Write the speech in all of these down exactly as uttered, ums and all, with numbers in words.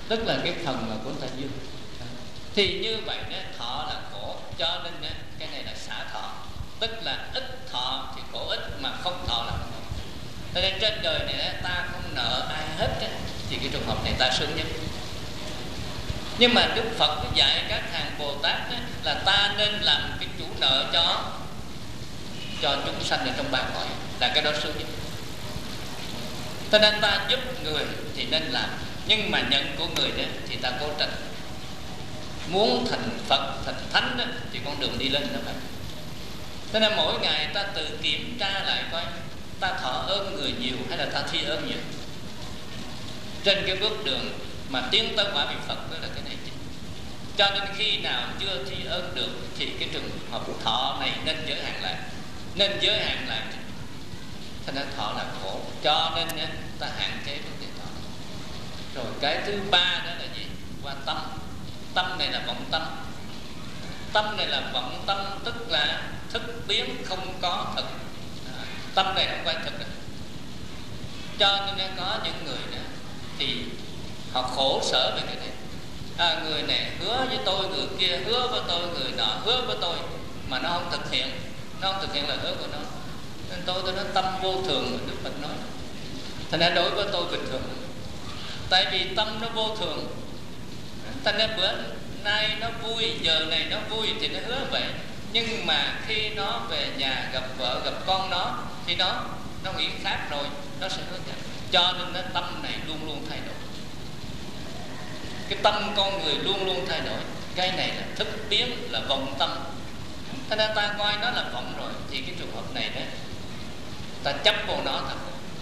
tức là cái phần mà của ta dư. Thì như vậy đó, thọ là khổ, cho nên đó, cái này là xả thọ, tức là ít thọ thì khổ ít, mà không thọ là không. Cho nên trên đời này đó, ta không nợ ai hết đó, thì cái trường hợp này ta sướng nhất. Nhưng mà Đức Phật dạy các hàng Bồ Tát đó, là ta nên làm cái chủ nợ cho cho chúng sanh ở trong ba cõi, là cái đó sướng nhất. Cho nên ta giúp người thì nên làm, nhưng mà nhận của người đó thì ta cố tránh. Muốn thành Phật, thành Thánh đó, thì con đường đi lên đó vậy. Cho nên mỗi ngày ta tự kiểm tra lại coi ta thọ ơn người nhiều hay là ta thi ơn nhiều. Trên cái bước đường mà tiến tới quả vị Phật đó là cái này chính. Cho nên khi nào chưa thi ơn được thì cái trường hợp thọ này nên giới hạn lại, nên giới hạn lại. Thành ra thọ là khổ, cho nên ta hạn chế vấn đề thọ. Rồi cái thứ ba đó là gì? Qua tâm. Tâm này là vọng tâm. Tâm này là vọng tâm, tức là thức biến không có thực. À, tâm này không phải thực đó. Cho nên có những người đó thì họ khổ sở về cái này. À, người này hứa với tôi, người kia hứa với tôi, người nọ hứa với tôi, mà nó không thực hiện. Nó không thực hiện lời hứa của nó. Nên tôi tôi nói tâm vô thường mà Đức Phật nói. Thành ra đối với tôi bình thường. Tại vì tâm nó vô thường. Thành ra bữa nay nó vui, giờ này nó vui thì nó hứa vậy. Nhưng mà khi nó về nhà gặp vợ, gặp con nó, thì nó nó nghĩ khác rồi, nó sẽ hứa khác. Cho nên nó tâm này luôn luôn thay đổi. Cái tâm con người luôn luôn thay đổi. Cái này là thức biến, là vọng tâm. Thành ra ta coi nó là vọng rồi, thì cái trường hợp này đó, ta chấp vô nó thật.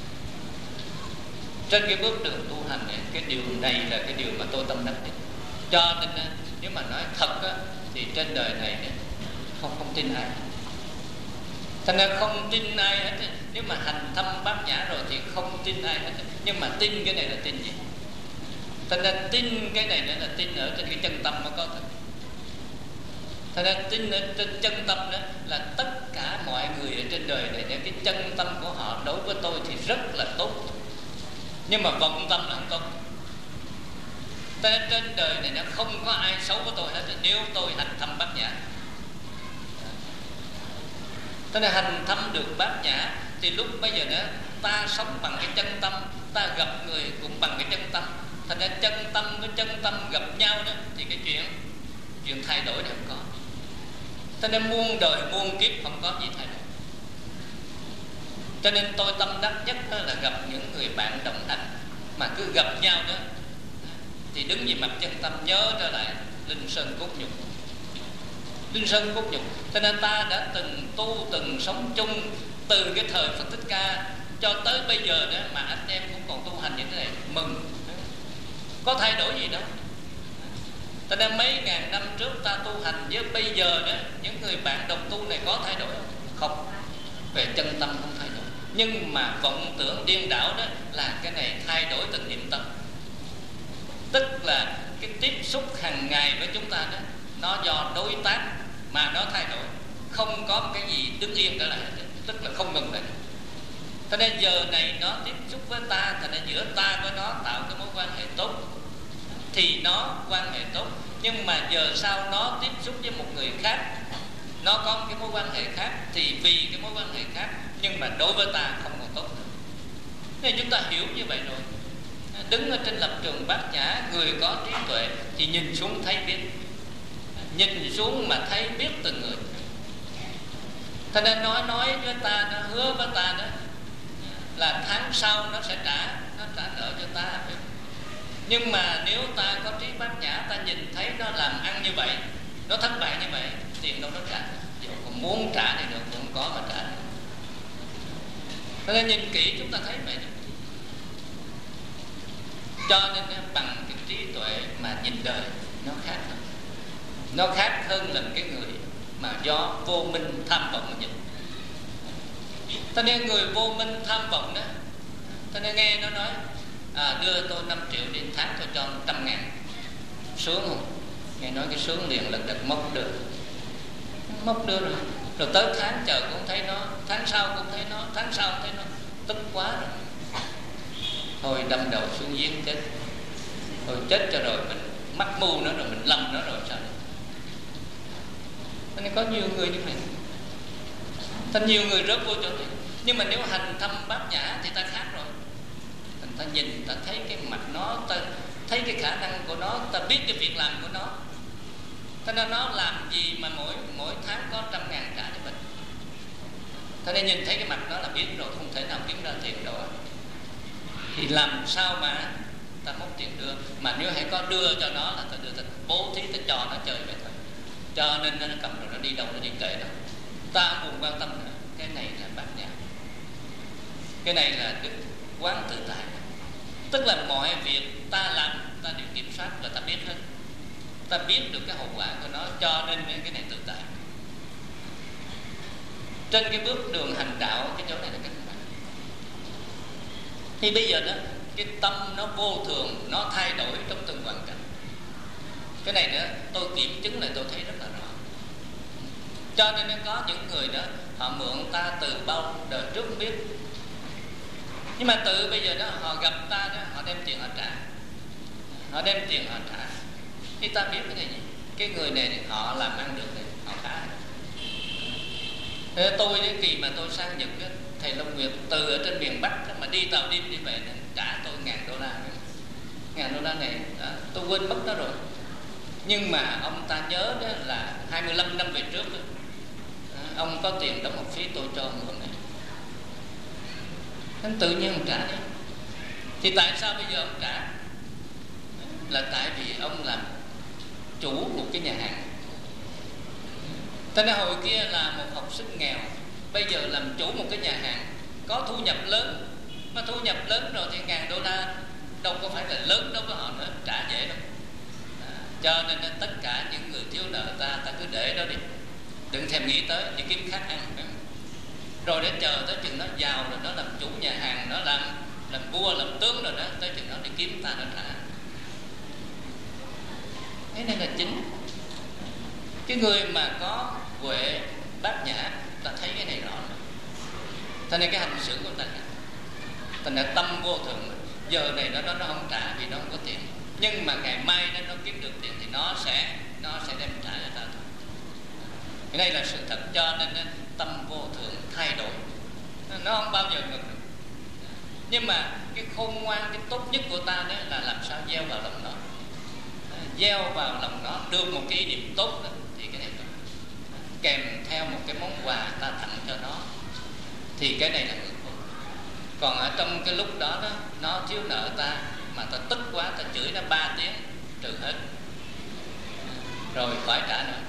Trên cái bước đường tu hành này, cái điều này là cái điều mà tôi tâm đắc nhất. Cho nên nếu mà nói thật á, thì trên đời này không không tin ai. Thành ra không tin ai hết. Nếu mà hành thâm bát nhã rồi thì không tin ai hết. Nhưng mà tin cái này là tin gì? Thành ra tin cái này là tin ở trên cái chân tâm nó có thật. Thành ra tin ở trên chân tâm đó là tất cả mọi người ở trên đời này, cái chân tâm của họ đối với tôi thì rất là tốt. Nhưng mà vọng tâm là không tốt. Trên đời này nó không có ai xấu với tôi hết nếu tôi hành thâm bát nhã. Thế nên hành thâm được bát nhã thì lúc bây giờ đó ta sống bằng cái chân tâm, ta gặp người cũng bằng cái chân tâm. Thành ra chân tâm với chân tâm gặp nhau đó thì cái chuyện chuyện thay đổi này không có. Cho nên muôn đời muôn kiếp không có gì thay đổi. Cho nên tôi tâm đắc nhất đó là gặp những người bạn đồng hành mà cứ gặp nhau đó thì đứng về mặt chân tâm nhớ trở lại Linh Sơn Cốt Nhục. Linh Sơn Cốt Nhục. Cho nên ta đã từng tu, từng sống chung từ cái thời Phật Thích Ca cho tới bây giờ đó, mà anh em cũng còn tu hành như thế này, mừng. Có thay đổi gì đâu. Cho nên mấy ngàn năm trước ta tu hành với bây giờ đó, những người bạn đồng tu này có thay đổi không? Không. Về chân tâm không thay đổi. Nhưng mà vọng tưởng điên đảo đó là cái này thay đổi từng niệm tâm. Tức là cái tiếp xúc hàng ngày với chúng ta đó, nó do đối tác mà nó thay đổi. Không có cái gì đứng yên trở lại, tức là không ngừng lại. Cho nên giờ này nó tiếp xúc với ta, thành ra giữa ta với nó tạo cái mối quan hệ tốt thì nó quan hệ tốt. Nhưng mà giờ sau nó tiếp xúc với một người khác, nó có cái mối quan hệ khác, thì vì cái mối quan hệ khác nhưng mà đối với ta không còn tốt nữa. Nên chúng ta hiểu như vậy rồi. Đứng ở trên lập trường bát nhã, người có trí tuệ thì nhìn xuống thấy biết, nhìn xuống mà thấy biết từng người. Thành nên nói nói với ta, nó hứa với ta đó là tháng sau nó sẽ trả, nó trả nợ cho ta. Nhưng mà nếu ta có trí bát nhã, ta nhìn thấy nó làm ăn như vậy, nó thất bại như vậy, tiền đâu nó trả. Dù còn muốn trả thì được cũng có mà trả. Cho nên nhìn kỹ chúng ta thấy vậy. Cho nên bằng cái trí tuệ mà nhìn đời nó khác hơn. Nó khác hơn là cái người mà do vô minh tham vọng mà nhìn. Cho nên người vô minh tham vọng đó, cho nên nghe nó nói à, đưa tôi năm triệu đi, tháng tôi cho một trăm ngàn. Sướng không? Nghe nói cái sướng liền lật đật móc đưa. Móc đưa rồi. Rồi tới tháng chờ cũng thấy nó, tháng sau cũng thấy nó, tháng sau cũng thấy nó. Tức quá rồi. Thôi đâm đầu xuống giếng chết. Rồi chết cho rồi mình mắc mưu nó, rồi mình lầm nó rồi sao đấy. Cho nên có nhiều người như vậy, thành nhiều người rớt vô chỗ này. Nhưng mà nếu hành thâm bát nhã thì ta khác rồi. Thành ta nhìn, ta thấy cái mặt nó, ta thấy cái khả năng của nó, ta biết cái việc làm của nó. Thế nên nó làm gì mà mỗi mỗi tháng có trăm ngàn trả cho mình. Thế nên nhìn thấy cái mặt nó là biết rồi, không thể nào kiếm ra tiền đâu. Thì làm sao mà ta móc tiền đưa. Mà nếu hãy có đưa cho nó là ta đưa, ta bố thí, ta cho nó chơi vậy thôi. Cho nên nó cầm rồi nó đi đâu, nó đi kệ đâu. Ta buồn quan tâm nữa. Cái này là bát nhã. Cái này là đức quán tự tại. Tức là mọi việc ta làm, ta đều kiểm soát và ta biết hết. Ta biết được cái hậu quả của nó, cho nên cái này tự tại. Trên cái bước đường hành đạo, cái chỗ này là cái gì? Thì bây giờ đó, cái tâm nó vô thường, nó thay đổi trong từng hoàn cảnh. Cái này nữa tôi kiểm chứng lại tôi thấy rất là rõ. Cho nên nó có những người đó, họ mượn ta từ bao đời trước không biết, nhưng mà tự bây giờ đó họ gặp ta đó, họ đem tiền họ trả, họ đem tiền họ trả. Thì ta biết cái này gì? Cái người này thì họ làm ăn được này, họ khá. Thế tôi đến kỳ mà tôi sang Nhật đó, thầy Long Nguyệt từ ở trên miền Bắc đó, mà đi tàu đêm đi về trả tôi ngàn đô la, ngàn đô la này đó, tôi quên mất nó rồi. Nhưng mà ông ta nhớ đó là hai mươi lăm năm về trước đó, ông có tiền đóng học phí tôi cho mượn này. Anh tự nhiên ông trả đi. Thì tại sao bây giờ ông trả? Là tại vì ông làm chủ một cái nhà hàng. Thế nên hồi kia là một học sinh nghèo, bây giờ làm chủ một cái nhà hàng, có thu nhập lớn. Mà thu nhập lớn rồi thì ngàn đô la đâu có phải là lớn đối với họ nữa, trả dễ đâu. À, cho nên tất cả những người thiếu nợ ta, ta cứ để đó đi, đừng thèm nghĩ tới, đi kiếm khác ăn. Rồi để chờ tới chừng nó giàu rồi nó làm chủ nhà hàng, nó làm làm vua làm tướng rồi đó, tới chừng nó đi kiếm ta nó trả. Thế nên là chính cái người mà có huệ bát nhã, ta thấy cái này rõ rồi. Thế nên cái hành xử của ta, thành là tâm vô thường. Giờ này nó, nó nó không trả vì nó không có tiền, nhưng mà ngày mai nó, nó kiếm được tiền thì nó sẽ nó sẽ đem trả cho ta thôi. Cái này là sự thật. Cho nên tâm vô thường thay đổi, nó không bao giờ ngừng được. Nhưng mà cái khôn ngoan, cái tốt nhất của ta đó là làm sao gieo vào lòng nó, gieo vào lòng nó được một cái ý niệm tốt đó, thì cái này kèm theo một cái món quà ta tặng cho nó, thì cái này là ngược khôn. Còn ở trong cái lúc đó đó, nó thiếu nợ ta mà ta tức quá, ta chửi nó ba tiếng trừ hết, rồi phải trả nữa.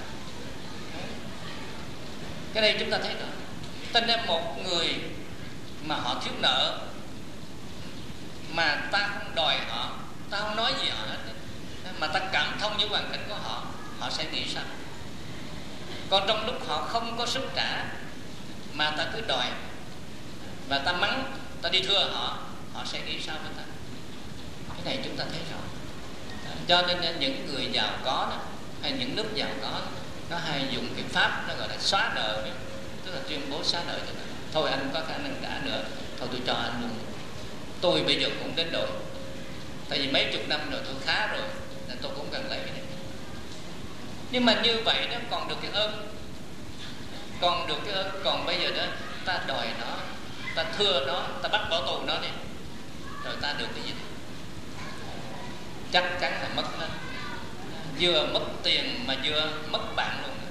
Cái này chúng ta thấy rồi. Cho nên một người mà họ thiếu nợ mà ta không đòi họ, ta không nói gì họ hết, mà ta cảm thông với hoàn cảnh của họ, họ sẽ nghĩ sao? Còn trong lúc họ không có sức trả mà ta cứ đòi và ta mắng, ta đi thưa họ, họ sẽ nghĩ sao với ta? Cái này chúng ta thấy rồi. Cho nên những người giàu có đó, hay những nước giàu có đó, nó hay dùng cái pháp nó gọi là xóa nợ, tức là tuyên bố xóa nợ cho nó. Thôi anh có khả năng trả nữa, thôi tôi cho anh luôn. Tôi bây giờ cũng đến độ, tại vì mấy chục năm rồi tôi khá rồi, nên tôi cũng cần lấy cái này. Nhưng mà như vậy nó còn được cái ơn, còn được cái ơn. Còn bây giờ đó ta đòi nó, ta thưa nó, ta bắt bỏ tù nó đi, rồi ta được cái gì? Chắc chắn là mất nó. Vừa mất tiền mà vừa mất bạn luôn.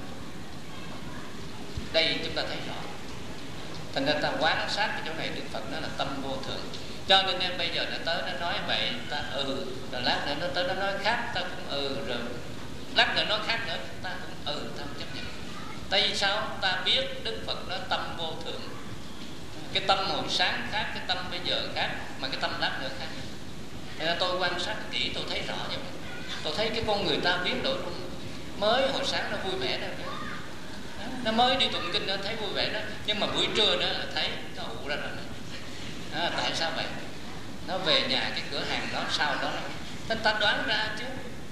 Đây chúng ta thấy rõ. Thành ra ta quan sát cái chỗ này, Đức Phật nói là tâm vô thường. Cho nên em bây giờ nó tới nó nói vậy, ta ừ, rồi lát nữa nó tới nó nói khác, ta cũng ừ, rồi lát nữa nói khác nữa, ta cũng ừ, ta không chấp nhận. Tại vì sao? Ta biết Đức Phật nói tâm vô thường. Cái tâm hồi sáng khác, cái tâm bây giờ khác, mà cái tâm lát nữa khác. Thế nên tôi quan sát kỹ, tôi thấy rõ như vậy. Tôi thấy cái con người ta biến đổi luôn. Mới hồi sáng nó vui vẻ đó, nó mới đi tụng kinh nó thấy vui vẻ đó, nhưng mà buổi trưa nữa là thấy nó ụ ra rồi. À, tại sao vậy? Nó về nhà cái cửa hàng đó sau đó, nên ta đoán ra chứ.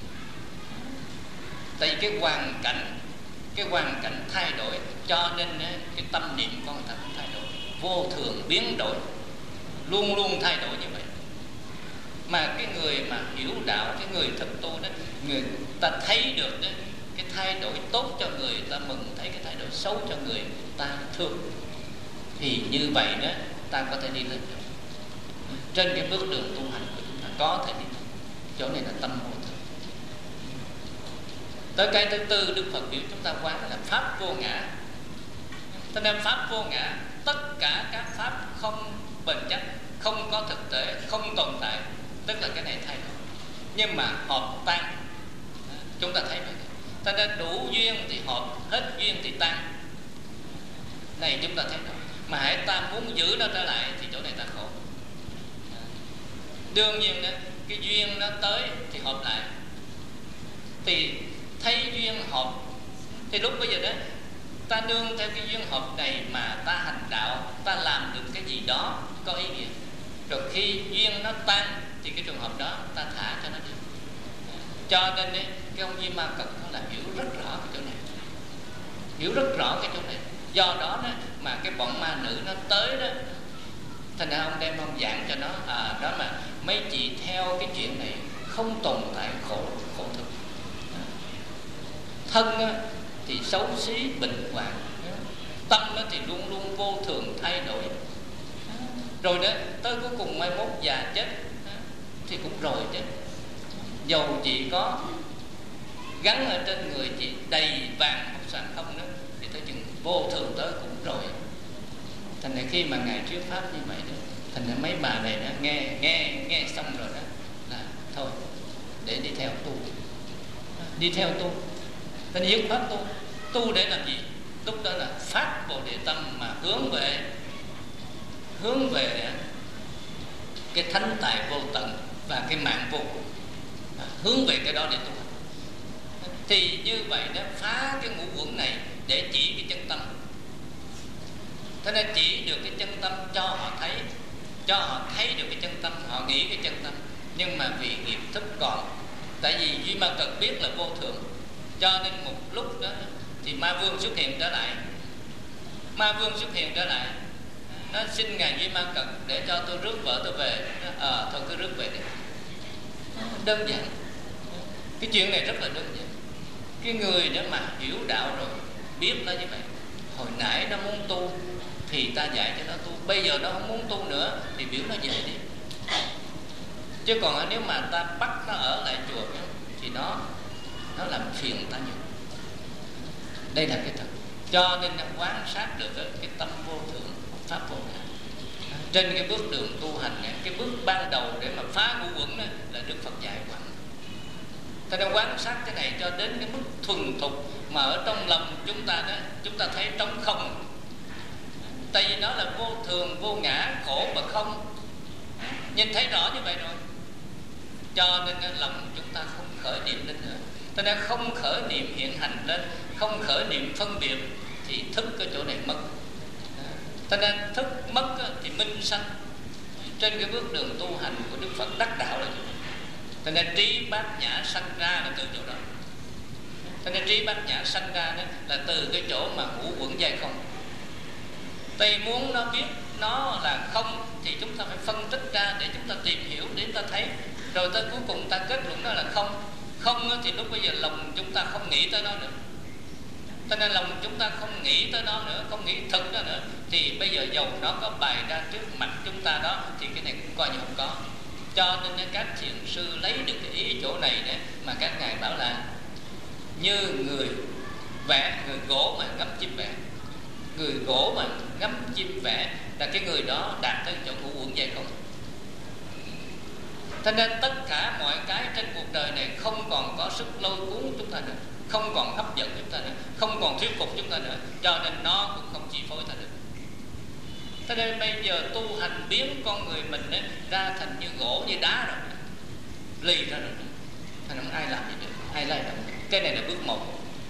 Tại vì cái hoàn cảnh, cái hoàn cảnh thay đổi, cho nên cái tâm niệm con người ta cũng thay đổi. Vô thường biến đổi, luôn luôn thay đổi như vậy. Mà cái người mà hiểu đạo, cái người thực tu đó, người ta thấy được đó, cái thay đổi tốt cho người ta mừng, thấy cái thay đổi xấu cho người ta thương, thì như vậy đó ta có thể đi lên được. Trên cái bước đường tu hành của chúng ta có thể đi lên. Chỗ này là tâm vô thường. Tới cái thứ tư, Đức Phật biểu chúng ta quán là pháp vô ngã. Cho nên pháp vô ngã, tất cả các pháp không bền chắc, không có thực tế, không tồn tại, tức là cái này thay đổi, nhưng mà hợp tan, chúng ta thấy vậy. Cho nên đủ duyên thì hợp, hết duyên thì tan. Này chúng ta thấy rồi. Mà hãy ta muốn giữ nó trở lại thì chỗ này ta khổ. Đương nhiên đó, cái duyên nó tới thì hợp lại, thì thấy duyên hợp, thì lúc bây giờ đó ta nương theo cái duyên hợp này mà ta hành đạo, ta làm được cái gì đó có ý nghĩa. Rồi khi duyên nó tan thì cái trường hợp đó ta thả cho nó đi. Cho nên ấy, cái ông Di Ma Cật nó là hiểu rất rõ cái chỗ này, hiểu rất rõ cái chỗ này. Do đó, đó mà cái bọn ma nữ nó tới đó, thành ra ông đem ông giảng cho nó, à đó mà mấy chị theo cái chuyện này không tồn tại, khổ khổ thực. Thân á, thì xấu xí bệnh hoạn, tâm á, thì luôn luôn vô thường thay đổi. Rồi đó tới cuối cùng mai mốt già chết thì cũng rồi chứ. Dầu chị có gắn ở trên người chị đầy vàng một sàn không đó, thì tới chừng vô thường tới cũng rồi. Thành ra khi mà Ngài thuyết pháp như vậy đó, thành ra mấy bà này đó, nghe nghe nghe xong rồi đó là thôi để đi theo tu, đi theo tu, ta dứt khoát tu. Tu để làm gì? Lúc đó là phát Bồ Đề tâm mà hướng về hướng về cái thánh tài vô tận và cái mạng vô cùng, hướng về cái đó để tu. Thì như vậy đó, phá cái ngũ uẩn này để chỉ cái chân tâm. Thế nên chỉ được cái chân tâm cho họ thấy, cho họ thấy được cái chân tâm, họ nghĩ cái chân tâm. Nhưng mà vì nghiệp thức còn, tại vì Duy Ma Cật biết là vô thường, cho nên một lúc đó thì Ma Vương xuất hiện trở lại. Ma Vương xuất hiện trở lại, nó xin Ngài Duy Ma Cật để cho tôi rước vợ tôi về. Ờ à, thôi cứ rước về đi. Đơn giản. Cái chuyện này rất là đơn giản. Cái người đó mà hiểu đạo rồi, biết nó như vậy. Hồi nãy nó muốn tu thì ta dạy cho nó tu, bây giờ nó không muốn tu nữa thì biểu nó về đi. Chứ còn nếu mà ta bắt nó ở lại chùa thì nó nó làm phiền ta nhiều. Đây là cái thật. Cho nên nó quan sát được cái tâm vô thường, pháp vô ngã. Trên cái bước đường tu hành này, cái bước ban đầu để mà phá ngũ uẩn là Đức Phật dạy quán. Ta đã quan sát cái này cho đến cái mức thuần thục mà ở trong lòng chúng ta đó, chúng ta thấy trống không. Tại vì nó là vô thường, vô ngã, khổ và không. Nhìn thấy rõ như vậy rồi, cho nên lòng chúng ta không khởi niệm lên nữa. Ta đã không khởi niệm hiện hành lên, không khởi niệm phân biệt, thì thức cái chỗ này mất. Ta đã thức mất thì minh sanh. Trên cái bước đường tu hành của Đức Phật đắc đạo là chỗ này. Cho nên trí bát nhã sanh ra là từ chỗ đó. Cho nên trí bát nhã sanh ra đó là từ cái chỗ mà ngũ uẩn giai không. Tại muốn nó biết nó là không thì chúng ta phải phân tích ra để chúng ta tìm hiểu, để chúng ta thấy. Rồi tới cuối cùng ta kết luận nó là không. Không thì lúc bây giờ lòng chúng ta không nghĩ tới nó nữa. Cho nên lòng chúng ta không nghĩ tới nó nữa, không nghĩ thực nó nữa, thì bây giờ dầu nó có bày ra trước mặt chúng ta đó thì cái này cũng coi như không có. Cho nên các thiền sư lấy được cái ý chỗ này đấy mà các ngài bảo là như người vẽ, người gỗ mà ngắm chim vẽ. Người gỗ mà ngắm chim vẽ là cái người đó đạt tới chỗ ngũ uẩn giai không. Cho nên tất cả mọi cái trên cuộc đời này không còn có sức lôi cuốn chúng ta nữa, không còn hấp dẫn chúng ta nữa, không còn thuyết phục chúng ta nữa, cho nên nó cũng không chi phối ta được. Cho nên bây giờ tu hành biến con người mình ấy, ra thành như gỗ, như đá rồi, lì ra rồi, thành không ai làm gì được, ai lại được. Cái này là bước một.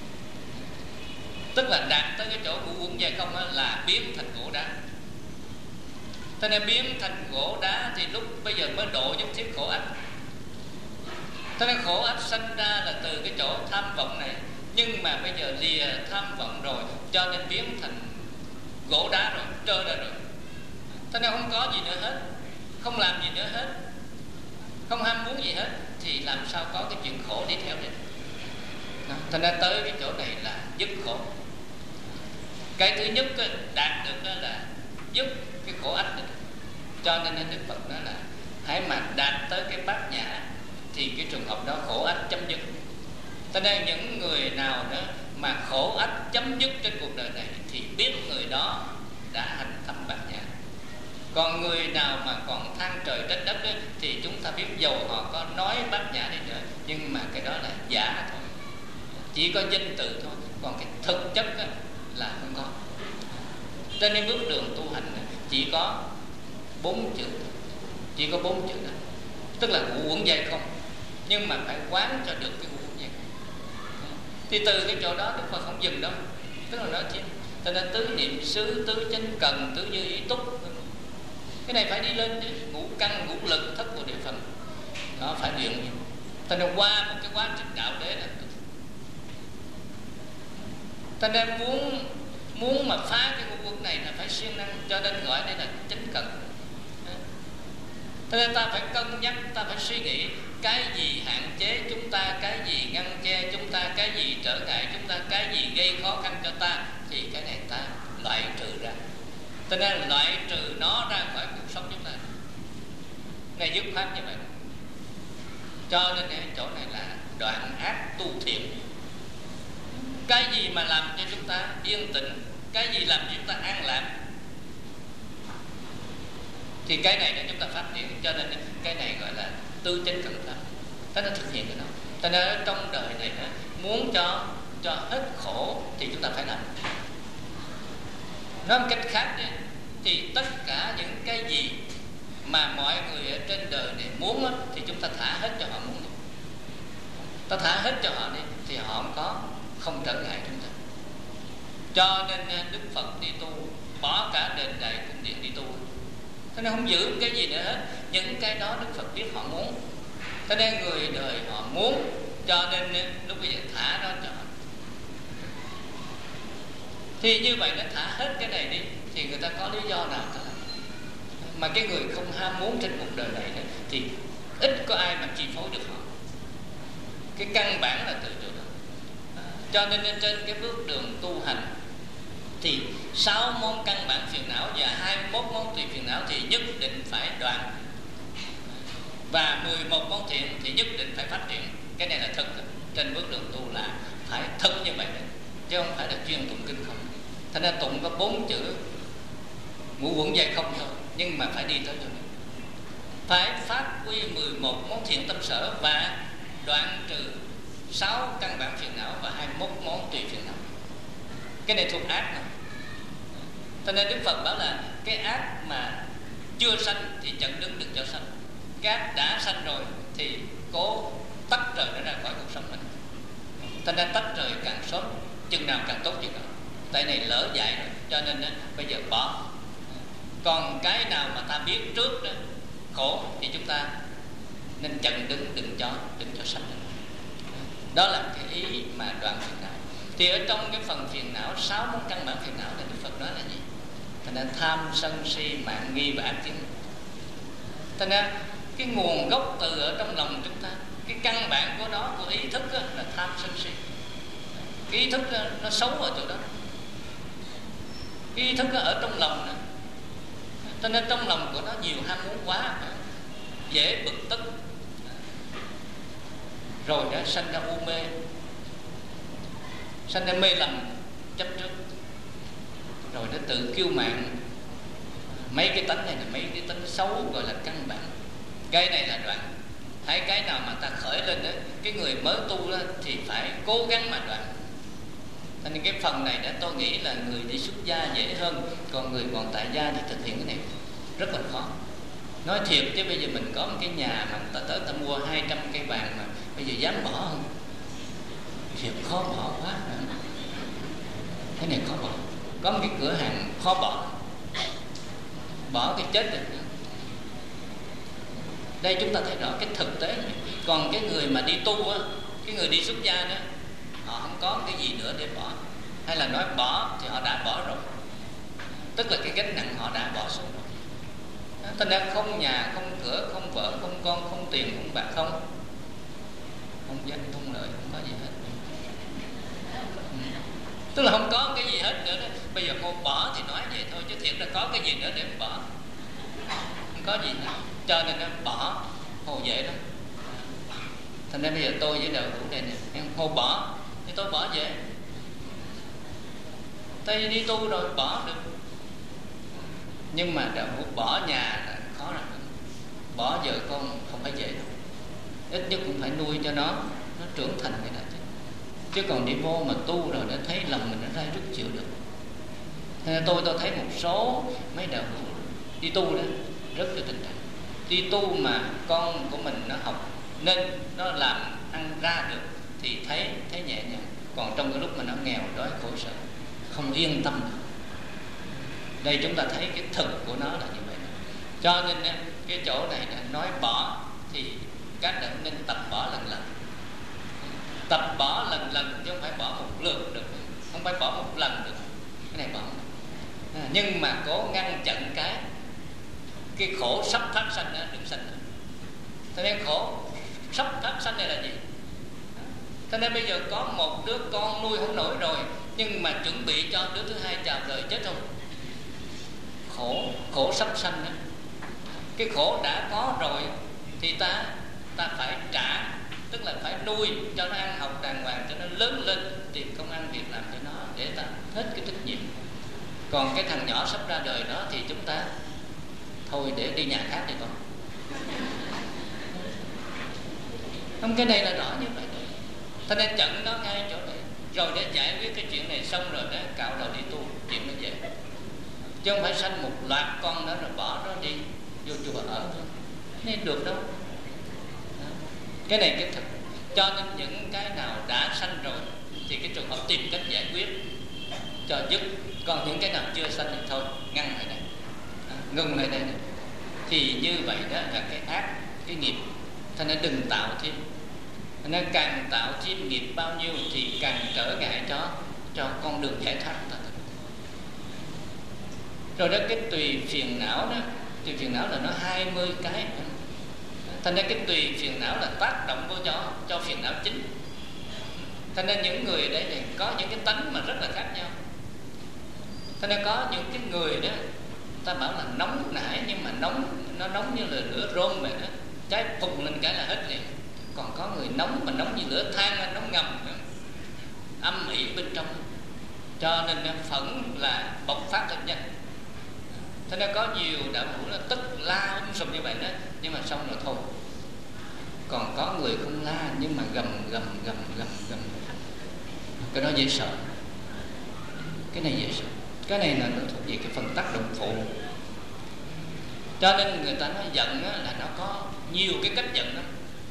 Tức là đạt tới cái chỗ ngũ uẩn giai không là biến thành gỗ đá. Cho nên biến thành gỗ đá thì lúc bây giờ mới độ nhất thiết khổ ách. Cho nên khổ ách sanh ra là từ cái chỗ tham vọng này. Nhưng mà bây giờ lìa tham vọng rồi, cho nên biến thành gỗ đá rồi, trơ ra rồi. Cho nên không có gì nữa hết, không làm gì nữa hết. không ham muốn gì hết thì làm sao có cái chuyện khổ đi theo được. Thành ra tới cái chỗ này là dứt khổ. Cái thứ nhất đạt được đó là dứt cái khổ ách được. Cho nên Đức Phật nói là hãy mà đạt tới cái bát nhã thì cái trường hợp đó khổ ách chấm dứt. Cho nên những người nào đó mà khổ ách chấm dứt trên cuộc đời này thì biết người đó đã hành thâm bát nhã. Còn người nào mà còn than trời trách đất đó, thì chúng ta biết dầu họ có nói bát nhã đi nữa, nhưng mà cái đó là giả thôi, chỉ có danh từ thôi, còn cái thực chất là không có. Cho nên bước đường tu hành chỉ có bốn chữ, chỉ có bốn chữ đó, tức là ngũ uẩn dây không. Nhưng mà phải quán cho được cái ngũ uẩn dây không. Thì từ cái chỗ đó Đức Phật không dừng đâu, tức là nói chi? Cho nên tứ niệm xứ, tứ chánh cần, tứ như ý túc, cái này phải đi lên chứ. Ngũ căn, ngũ lực, thất của địa phần, nó phải luyện. Cho nên qua một cái quá trình đạo đế là cho nên muốn muốn mà phá cái ngũ uẩn này là phải siêng năng, cho nên gọi đây là chánh cần. Cho nên ta phải cân nhắc, ta phải suy nghĩ cái gì hạn chế chúng ta, cái gì ngăn che chúng ta, cái gì trở ngại chúng ta, cái gì gây khó khăn cho ta, thì cái này ta loại trừ ra. Cho nên loại trừ nó ra khỏi cuộc sống chúng ta. Này dứt khoát như vậy. Cho nên cái chỗ này là đoạn ác tu thiện. Cái gì mà làm cho chúng ta yên tĩnh, cái gì làm cho chúng ta an lạc, thì cái này để chúng ta phát triển. Cho nên cái này gọi là tư chánh cần pháp. Ta đã thực hiện cái đó. Ta nên trong đời này muốn cho cho hết khổ thì chúng ta phải làm. Nói một cách khác đi, thì tất cả những cái gì mà mọi người ở trên đời này muốn thì chúng ta thả hết cho họ muốn đi. Ta thả hết cho họ đi thì họ không có không trở ngại chúng ta. Cho nên Đức Phật đi tu, bỏ cả đền đài cung điện đi tu. Cho nên không giữ cái gì nữa hết. Những cái đó Đức Phật biết họ muốn. Cho nên người đời họ muốn, cho nên lúc bây giờ thả nó cho họ. Thì như vậy nó thả hết cái này đi thì người ta có lý do nào cả. Mà cái người không ham muốn trên cuộc đời này thì ít có ai mà chi phối được họ. Cái căn bản là từ chỗ đó. Cho nên trên cái bước đường tu hành thì sáu món căn bản phiền não và hai mươi mốt món tùy phiền não thì nhất định phải đoạn, và mười một món thiện thì nhất định phải phát triển. Cái này là thực. Trên bước đường tu là phải thực như vậy đấy, chứ không phải là chuyên tụng kinh không. Thành ra tụng có bốn chữ ngũ uẩn dây không thôi, nhưng mà phải đi tới chỗ này. Phải phát huy mười một món thiện tâm sở và đoạn trừ sáu căn bản phiền não và hai mươi mốt món tùy phiền não. Cái này thuộc ác này. Cho nên Đức Phật bảo là cái ác mà chưa sanh thì chặn đứng đừng cho sanh. Cái ác đã sanh rồi thì cố tách rời nó ra khỏi cuộc sống mình. Cho nên tách rời càng sớm, chừng nào càng tốt chừng nào. Tại này lỡ dại rồi, cho nên đó, bây giờ bỏ. Còn cái nào mà ta biết trước đó, khổ thì chúng ta nên chặn đứng đừng cho đừng cho sanh. Đó là cái ý mà đoạn phiền não. Thì ở trong cái phần phiền não, sáu món căn bản phiền não là Đức Phật nói là gì? Thành ra tham, sân, si, mạn, nghi và ác kiến. Thành ra cái nguồn gốc từ ở trong lòng chúng ta, cái căn bản của nó, của ý thức đó, là tham, sân, si. Cái ý thức đó, nó xấu ở chỗ đó. Cái ý thức đó ở trong lòng đó. Cho nên trong lòng của nó nhiều ham muốn quá, dễ bực tức, rồi đã sanh ra u mê, sanh ra mê lầm chấp trước, rồi nó tự kiêu mạn. Mấy cái tánh này là mấy cái tánh xấu gọi là căn bản. Cái này là đoạn. Thấy cái nào mà ta khởi lên đó, cái người mới tu đó, thì phải cố gắng mà đoạn. Cho nên cái phần này đó tôi nghĩ là người đi xuất gia dễ hơn, còn người còn tại gia thì thực hiện cái này rất là khó. Nói thiệt chứ bây giờ mình có một cái nhà mà ta tới ta mua hai trăm cây vàng mà bây giờ dám bỏ không? Việc khó bỏ quá. Cái này khó bỏ. Có một cái cửa hàng khó bỏ, bỏ cái chết được. Đây chúng ta thấy rõ cái thực tế này. Còn cái người mà đi tu á, cái người đi xuất gia đó, họ không có cái gì nữa để bỏ. Hay là nói bỏ thì họ đã bỏ rồi, tức là cái gánh nặng họ đã bỏ xuống rồi. Thành ra không nhà, không cửa, không vợ, không con, không tiền, không bạc, không không danh, không lợi, không có gì hết. Tức là không có cái gì hết nữa đó. Bây giờ cô bỏ thì nói vậy thôi, chứ thiệt là có cái gì nữa để bỏ, không có gì hết. Cho nên nó bỏ hồ dễ lắm. Thành ra bây giờ tôi với đạo hữu này nè, hồ bỏ thì tôi bỏ dễ. Tôi đi tu rồi bỏ được. Nhưng mà đạo hữu bỏ nhà là khó lắm. Bỏ vợ con không phải dễ đâu. Ít nhất cũng phải nuôi cho nó, nó trưởng thành cái này chứ. Chứ còn đi vô mà tu rồi nó thấy lòng mình nó ra rất chịu được. Thế nên tôi tôi thấy một số mấy đạo hữu đi tu đó rất là tình trạng. Đi tu mà con của mình nó học nên nó làm ăn ra được thì thấy thấy nhẹ nhàng. Còn trong cái lúc mà nó nghèo đói khổ sở, không yên tâm được. Đây chúng ta thấy cái thực của nó là như vậy. Cho nên cái chỗ này nói bỏ thì các bạn nên tập bỏ lần lần. Tập bỏ lần lần chứ không phải bỏ một lượt được. Không phải bỏ một lần được. Cái này bỏ. À, nhưng mà cố ngăn chặn cái cái khổ sắp phát sanh đó, đừng sanh nữa. Thế nên khổ sắp phát sanh này là gì? Thế nên bây giờ có một đứa con nuôi không nổi rồi, nhưng mà chuẩn bị cho đứa thứ hai chào đời chết không? Khổ, khổ sắp sanh đó. Cái khổ đã có rồi thì ta ta phải trả, tức là phải nuôi cho nó ăn học đàng hoàng, cho nó lớn lên, tìm công ăn việc làm cho nó để ta hết cái trách nhiệm. Còn cái thằng nhỏ sắp ra đời đó thì chúng ta thôi để đi nhà khác đi con. Không, cái này là rõ như vậy. Thế nên chặn nó ngay chỗ này. Rồi để giải quyết cái chuyện này xong rồi đó, cạo đầu đi tu, chuyện nó dễ. Chứ không phải sanh một loạt con đó rồi bỏ nó đi vô chùa ở thôi. Nên được đâu. Đó. Cái này cái thực. Cho nên những cái nào đã sanh rồi thì cái trường hợp tìm cách giải quyết cho dứt. Còn những cái nào chưa sanh thì thôi, ngăn lại đây, ngừng lại đây này. Thì như vậy đó là cái ác, cái nghiệp. Thế nên đừng tạo thêm. Thế nên càng tạo thêm nghiệp bao nhiêu thì càng trở ngại cho cho con đường giải thoát ta. Rồi đó cái tùy phiền não đó, tùy phiền não là nó hai mươi cái. Thành ra cái tùy phiền não là tác động vô cho cho phiền não chính. Thành nên những người đấy này có những cái tánh mà rất là khác nhau. Thành nên có những cái người đó ta bảo là nóng nảy, nhưng mà nóng nó nóng như là lửa rôm vậy đó, cháy phùng lên cái là hết liền. Còn có người nóng mà nóng như lửa than, nóng ngầm nữa, âm ỉ bên trong. Cho nên phẫn là bộc phát rất nhanh. Thế nên có nhiều đạo hữu là tức la um sùm như vậy đó, nhưng mà xong rồi thôi. Còn có người không la nhưng mà gầm gầm gầm gầm gầm. Cái đó dễ sợ. Cái này dễ sợ. Cái này là nó thuộc về cái phần tác động phụ. Cho nên người ta nói giận là nó có nhiều cái cách giận lắm.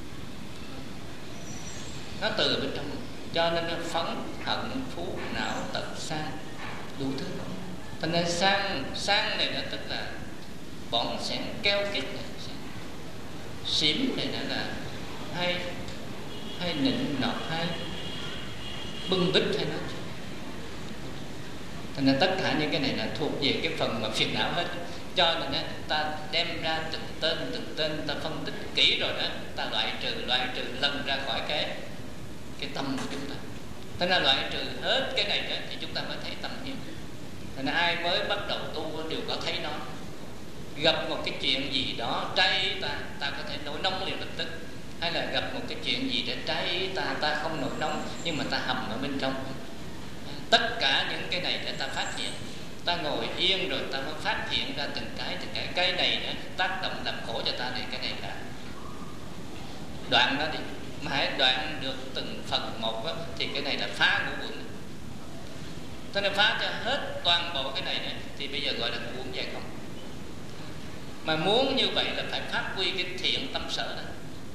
Nó từ bên trong. Cho nên nó phẫn, hận, phú, não, tật, sang, đủ thứ. Thành ra sang, sang này nó tức là bỏng sẻn keo kít này. Xỉm này nó là hay hay nịnh nọt, hay bưng bít, hay nói. Thành ra tất cả những cái này là thuộc về cái phần mà phiền não hết. Cho nên ta đem ra từng tên từng tên ta phân tích kỹ rồi đó, ta loại trừ loại trừ lần ra khỏi cái cái tâm của chúng ta. Thế nên loại trừ hết cái này đó thì chúng ta mới thấy tâm hiếu. Thế nên ai mới bắt đầu tu đều có thấy nó. Gặp một cái chuyện gì đó trái ý ta, ta có thể nổi nóng liền lập tức. Hay là gặp một cái chuyện gì để trái ý ta, ta không nổi nóng nhưng mà ta hầm ở bên trong. Tất cả những cái này để ta phát hiện. Ta ngồi yên rồi ta mới phát hiện ra từng cái từng cái. Cái này đó, tác động làm khổ cho ta, này cái này là đoạn nó đi. Mà hãy đoạn được từng phần một đó, thì cái này là phá ngũ uẩn. Thế nên phá cho hết toàn bộ cái này đó, thì bây giờ gọi là ngũ uẩn giải không. Mà muốn như vậy là phải phát huy cái thiện tâm sở đó.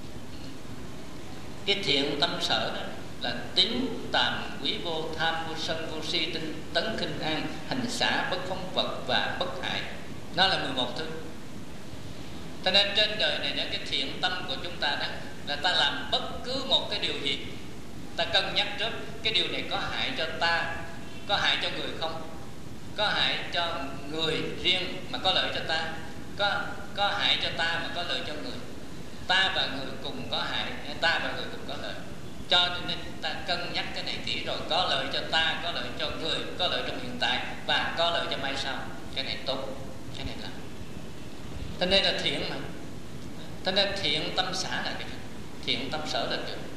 Cái thiện tâm sở đó là tín tàm quý vô, tham vô sân vô si, tinh tấn khinh an, hành xả bất phóng vật và bất hại. Nó là mười một thứ. Cho nên trên đời này đó, cái thiện tâm của chúng ta đó là ta làm bất cứ một cái điều gì, ta cân nhắc trước cái điều này có hại cho ta, có hại cho người không, có hại cho người riêng mà có lợi cho ta, có có hại cho ta mà có lợi cho người. Ta và người cùng có hại, ta và người cùng có lợi. Cho nên ta cân nhắc cái này kỹ rồi, có lợi cho ta, có lợi cho người, có lợi trong hiện tại và có lợi cho mai sau. Cái này tốt, cái này làm. Thế nên là thiện mà. Thế nên thiện tâm xã là cái gì? Thiện tâm sở là cái gì?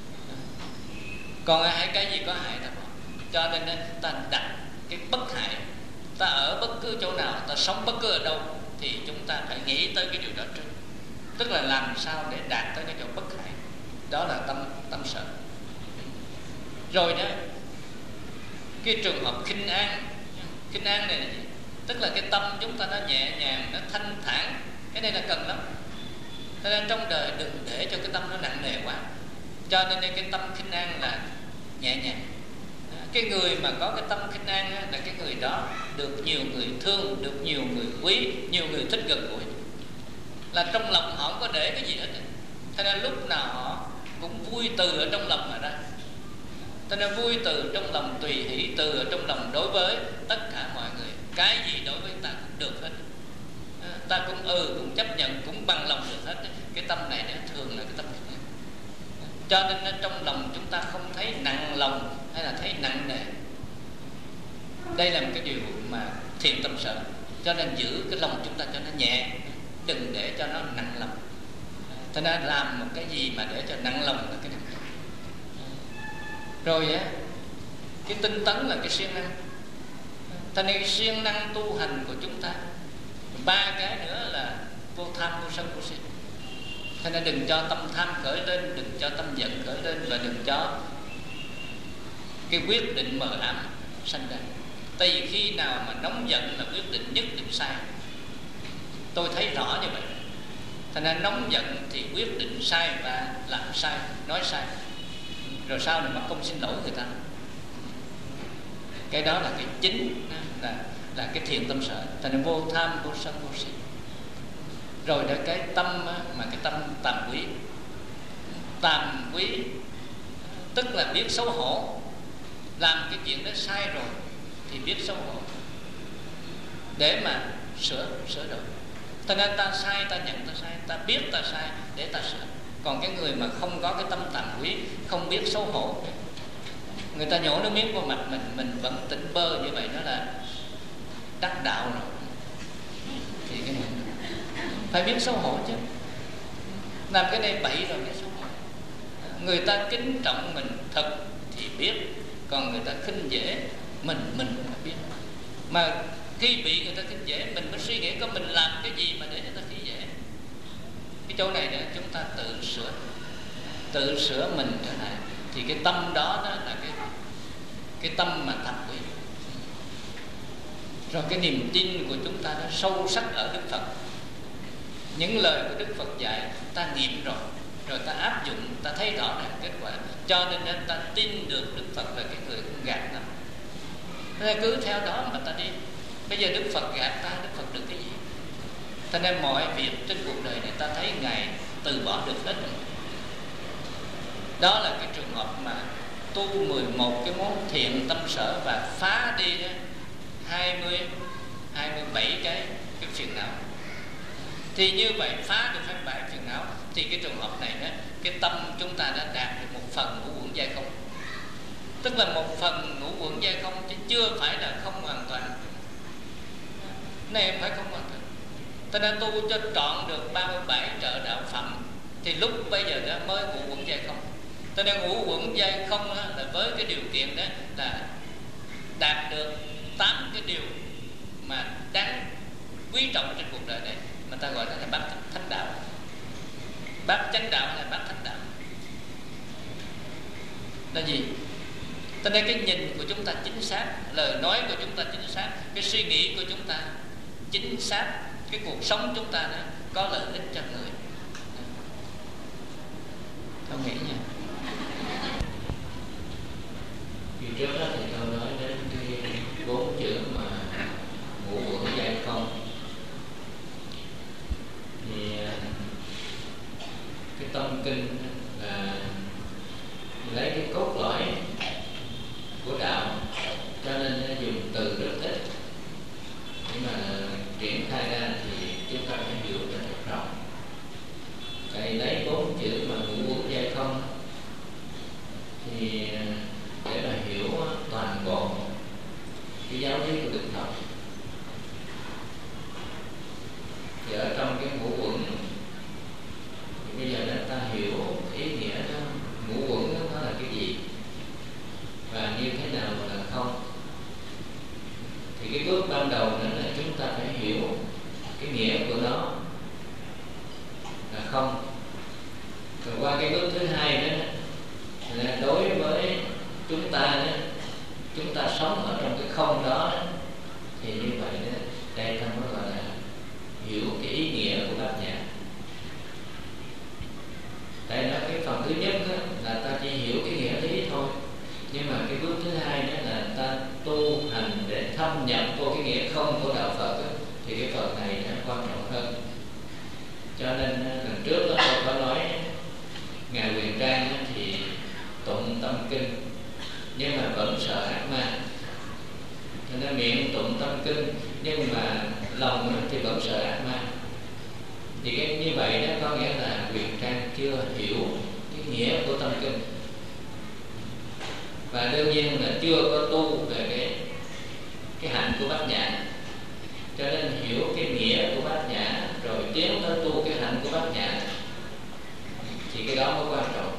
Còn hai cái gì có hại ta bỏ. Cho nên ta đặt cái bất hại. Ta ở bất cứ chỗ nào, ta sống bất cứ ở đâu, thì chúng ta phải nghĩ tới cái điều đó trước. Tức là làm sao để đạt tới cái chỗ bất hại. Đó là tâm tâm sở. Rồi đó, cái trường hợp khinh an. Khinh an này là gì? Tức là cái tâm chúng ta nó nhẹ nhàng, nó thanh thản. Cái này là cần lắm. Cho nên trong đời đừng để cho cái tâm nó nặng nề quá. Cho nên cái tâm khinh an là nhẹ nhàng. Cái người mà có cái tâm khinh an là cái người đó được nhiều người thương, được nhiều người quý, nhiều người thích gần gũi. Là trong lòng họ không có để cái gì hết. Cho nên lúc nào họ cũng vui từ ở trong lòng mà ra. Cho nên vui từ trong lòng, tùy hỷ từ ở trong lòng đối với tất cả mọi người. Cái gì đối với ta cũng được hết. Ta cũng ừ, cũng chấp nhận, cũng bằng lòng được hết. Cái tâm này thường là cái tâm khinh an. Cho nên trong lòng chúng ta không thấy nặng lòng hay là thấy nặng nề. Đây là một cái điều mà thiện tâm sở. Cho nên giữ cái lòng chúng ta cho nó nhẹ, đừng để cho nó nặng lòng. Cho nên làm một cái gì mà để cho nặng lòng là cái nặng. Rồi á, cái tinh tấn là cái siêng năng. Cho nên cái siêng năng tu hành của chúng ta, ba cái nữa là vô tham, vô sân, vô si. Cho nên đừng cho tâm tham khởi lên, đừng cho tâm giận khởi lên, và đừng cho cái quyết định mờ ám sanh ra. Tại vì khi nào mà nóng giận là quyết định nhất định sai. Tôi thấy rõ như vậy. Thành ra nóng giận thì quyết định sai và làm sai, nói sai. Rồi sau này mất công xin lỗi người ta. Cái đó là cái chính, là, là cái thiện tâm sở. Thành ra vô tham, vô sân, vô si. Rồi đó cái tâm mà cái tâm tàm quý. Tàm quý tức là biết xấu hổ. Làm cái chuyện đó sai rồi thì biết xấu hổ để mà sửa sửa đổi. Cho nên ta sai, ta nhận ta sai, ta biết ta sai để ta sửa. Còn cái người mà không có cái tâm tàm quý, không biết xấu hổ, người ta nhổ nước miếng vào mặt mình, mình vẫn tỉnh bơ như vậy, đó là đắc đạo rồi. Thì cái này phải biết xấu hổ chứ. Làm cái này bậy rồi cái xấu hổ. Người ta kính trọng mình thật thì biết, còn người ta khinh dễ mình, mình cũng biết. Mà khi bị người ta khinh dễ, mình mới suy nghĩ có mình làm cái gì mà để người ta khinh dễ. Cái chỗ này là chúng ta tự sửa, tự sửa mình trở lại. Thì cái tâm đó, đó là cái cái tâm mà tàm quý. Rồi cái niềm tin của chúng ta nó sâu sắc ở Đức Phật. Những lời của Đức Phật dạy ta nghiệm rồi, rồi ta áp dụng, ta thấy rõ ràng kết quả. Cho nên ta tin được Đức Phật là cái người không gạt ta. Nên cứ theo đó mà ta đi. Bây giờ Đức Phật gạt ta, Đức Phật được cái gì? Cho nên mọi việc trên cuộc đời này ta thấy Ngài từ bỏ được hết rồi. Đó là cái trường hợp mà tu mười một cái món thiện tâm sở và phá đi hai mươi, hai mươi bảy cái, cái phiền não. Thì như vậy phá được hai mươi bảy phiền não, thì cái trường hợp này đó, cái tâm chúng ta đã đạt được một phần ngũ uẩn giai không. Tức là một phần ngũ uẩn giai không, chứ chưa phải là không hoàn toàn. Này phải không hoàn toàn. Ta đã tu cho trọn được ba mươi bảy trợ đạo phẩm, thì lúc bây giờ đó mới ngũ uẩn giai không. Ta đã ngũ uẩn giai không đó, là với cái điều kiện đó là đạt được tám cái điều mà đáng quý trọng trên cuộc đời này, mà ta gọi là bát thánh đạo. Bát chánh đạo là bát thánh đạo. Là gì? Cho nên cái nhìn của chúng ta chính xác, lời nói của chúng ta chính xác, cái suy nghĩ của chúng ta chính xác, cái cuộc sống chúng ta đó có lợi ích cho người. Tôi nghĩ nha. Khi trước đó thì tôi nói đến cái bốn chữ mà ngũ uẩn giai không. Thì cái tông kinh là lấy cái cốt lõi của đạo, cho nên dùng từ rất ít, nhưng mà triển khai ra thì chúng ta phải hiểu được thì để mà hiểu toàn bộ cái giáo lý của Đức Phật thì ở trong cái ngũ uẩn thì bây giờ chúng ta hiểu ý nghĩa đó, ngũ uẩn đó, nó là cái gì và như thế nào là không. Thì cái bước ban đầu nữa là chúng ta phải hiểu cái nghĩa của nó là không. Rồi qua cái bước thứ hai đó là đối với chúng ta đó, chúng ta sống ở trong cái không đó, thì như vậy đó, đây ta mới gọi là hiểu cái ý nghĩa của Bát Nhã. Tại đó cái phần thứ nhất đó, là ta chỉ hiểu cái nghĩa lý thôi, nhưng mà cái bước thứ hai đó là ta tu hành để thâm nhập vô cái nghĩa không của đạo Phật đó, thì cái phần này nó quan trọng hơn. Cho nên lần trước đó tôi có nói Ngài Huyền Trang đó, thì tụng tâm kinh nhưng mà vẫn sợ ác ma, cho nên miệng tụng tâm kinh nhưng mà lòng thì vẫn sợ ác ma. Thì cái như vậy đó có nghĩa là Huyền Trang chưa hiểu cái nghĩa của tâm kinh, và đương nhiên là chưa có tu về cái cái hạnh của Bát Nhã. Cho nên hiểu cái nghĩa của Bát Nhã rồi tiến tới tu cái hạnh của Bát Nhã thì cái đó mới quan trọng.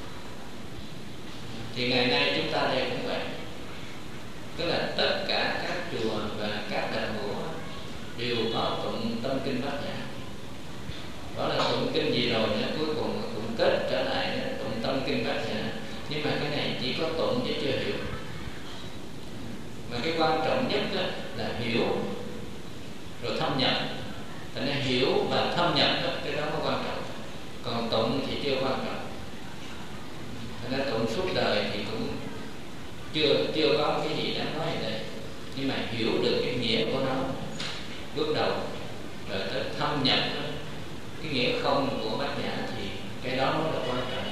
Thì ngày nay chúng ta đây cũng vậy, tức là tất cả các chùa và các đạo hữu đều có tụng tâm kinh Bát Nhã. Đó là tụng kinh gì rồi nữa, cuối cùng cũng kết trở lại nữa, tụng tâm kinh Bát Nhã. Nhưng mà cái này chỉ có tụng chứ chưa hiểu. Mà cái quan trọng nhất đó là hiểu rồi thâm nhập. Thành ra hiểu và thâm nhập đó, cái đó mới quan trọng. Còn tụng thì chưa quan trọng. Thành ra tụng suốt đời thì cũng chưa chưa có cái gì đáng nói ở đây. Nhưng mà hiểu được cái nghĩa của nó bước đầu, rồi tới thâm nhập đó, cái nghĩa không của Bát Nhã, thì cái đó mới là quan trọng.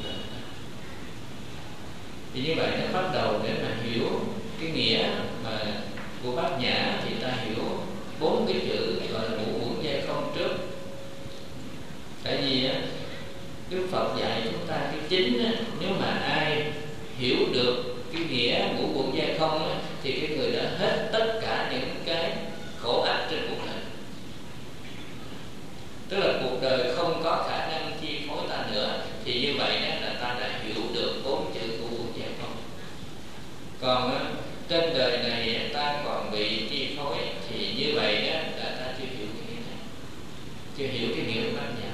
Thì như vậy nó bắt đầu để mà hiểu cái nghĩa mà của Bát Nhã thì ta hiểu bốn cái chữ gọi là ngũ uẩn giai không trước. Tại vì á, Đức Phật dạy chúng ta cái chính á, nếu mà ai hiểu được cái nghĩa ngũ uẩn giai không á, thì cái người đó hết tất cả những cái khổ ách trên cuộc đời. Tức là cuộc đời không có khả năng chi phối ta nữa, thì như vậy đó là ta đã hiểu được bốn chữ ngũ uẩn giai không. Còn á, trên đời này ta còn bị chi phối, thì như vậy đó là ta chưa hiểu cái nghĩa này, chưa hiểu cái nghĩa của Bát Nhã.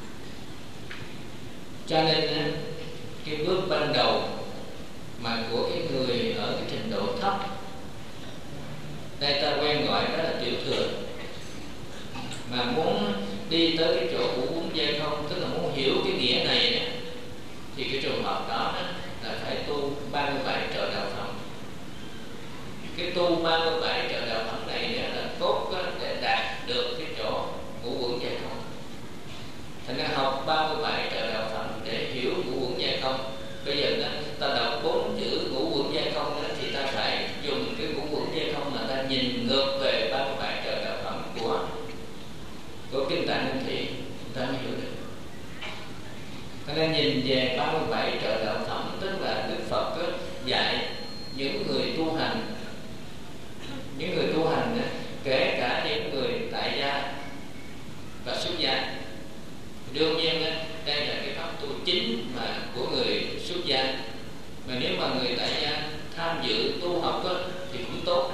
Cho nên cái bước ban đầu mà của cái người ở cái trình độ thấp, đây ta quen gọi đó là tiểu thừa, mà muốn đi tới cái chỗ ngũ uẩn giai không, tức là muốn hiểu cái nghĩa này đó, thì cái trường hợp đó, đó là phải tu ba mươi bảy trợ đạo phẩm. Cái tu ba mươi bảy trợ đạo phẩm này là cốt để đạt được cái chỗ ngũ uẩn giai không. Thành ra học ba mươi bảy trợ đạo phẩm để hiểu ngũ uẩn giai không. Bây giờ đó, ta đọc bốn chữ ngũ uẩn giai không đó, thì ta phải dùng cái ngũ uẩn giai không mà ta nhìn ngược về ba mươi bảy trợ đạo phẩm của của kinh Tạng Nguyên Thủy, ta mới hiểu được. Ta nên nhìn về ba mươi bảy trợ đạo phẩm, tức là Đức Phật dạy những người tu hành, những người tu hành đó, kể cả những người tại gia và xuất gia. Đương nhiên đó, đây là cái pháp tu chính mà của người xuất gia. Mà nếu mà người tại gia tham dự tu học đó, thì cũng tốt.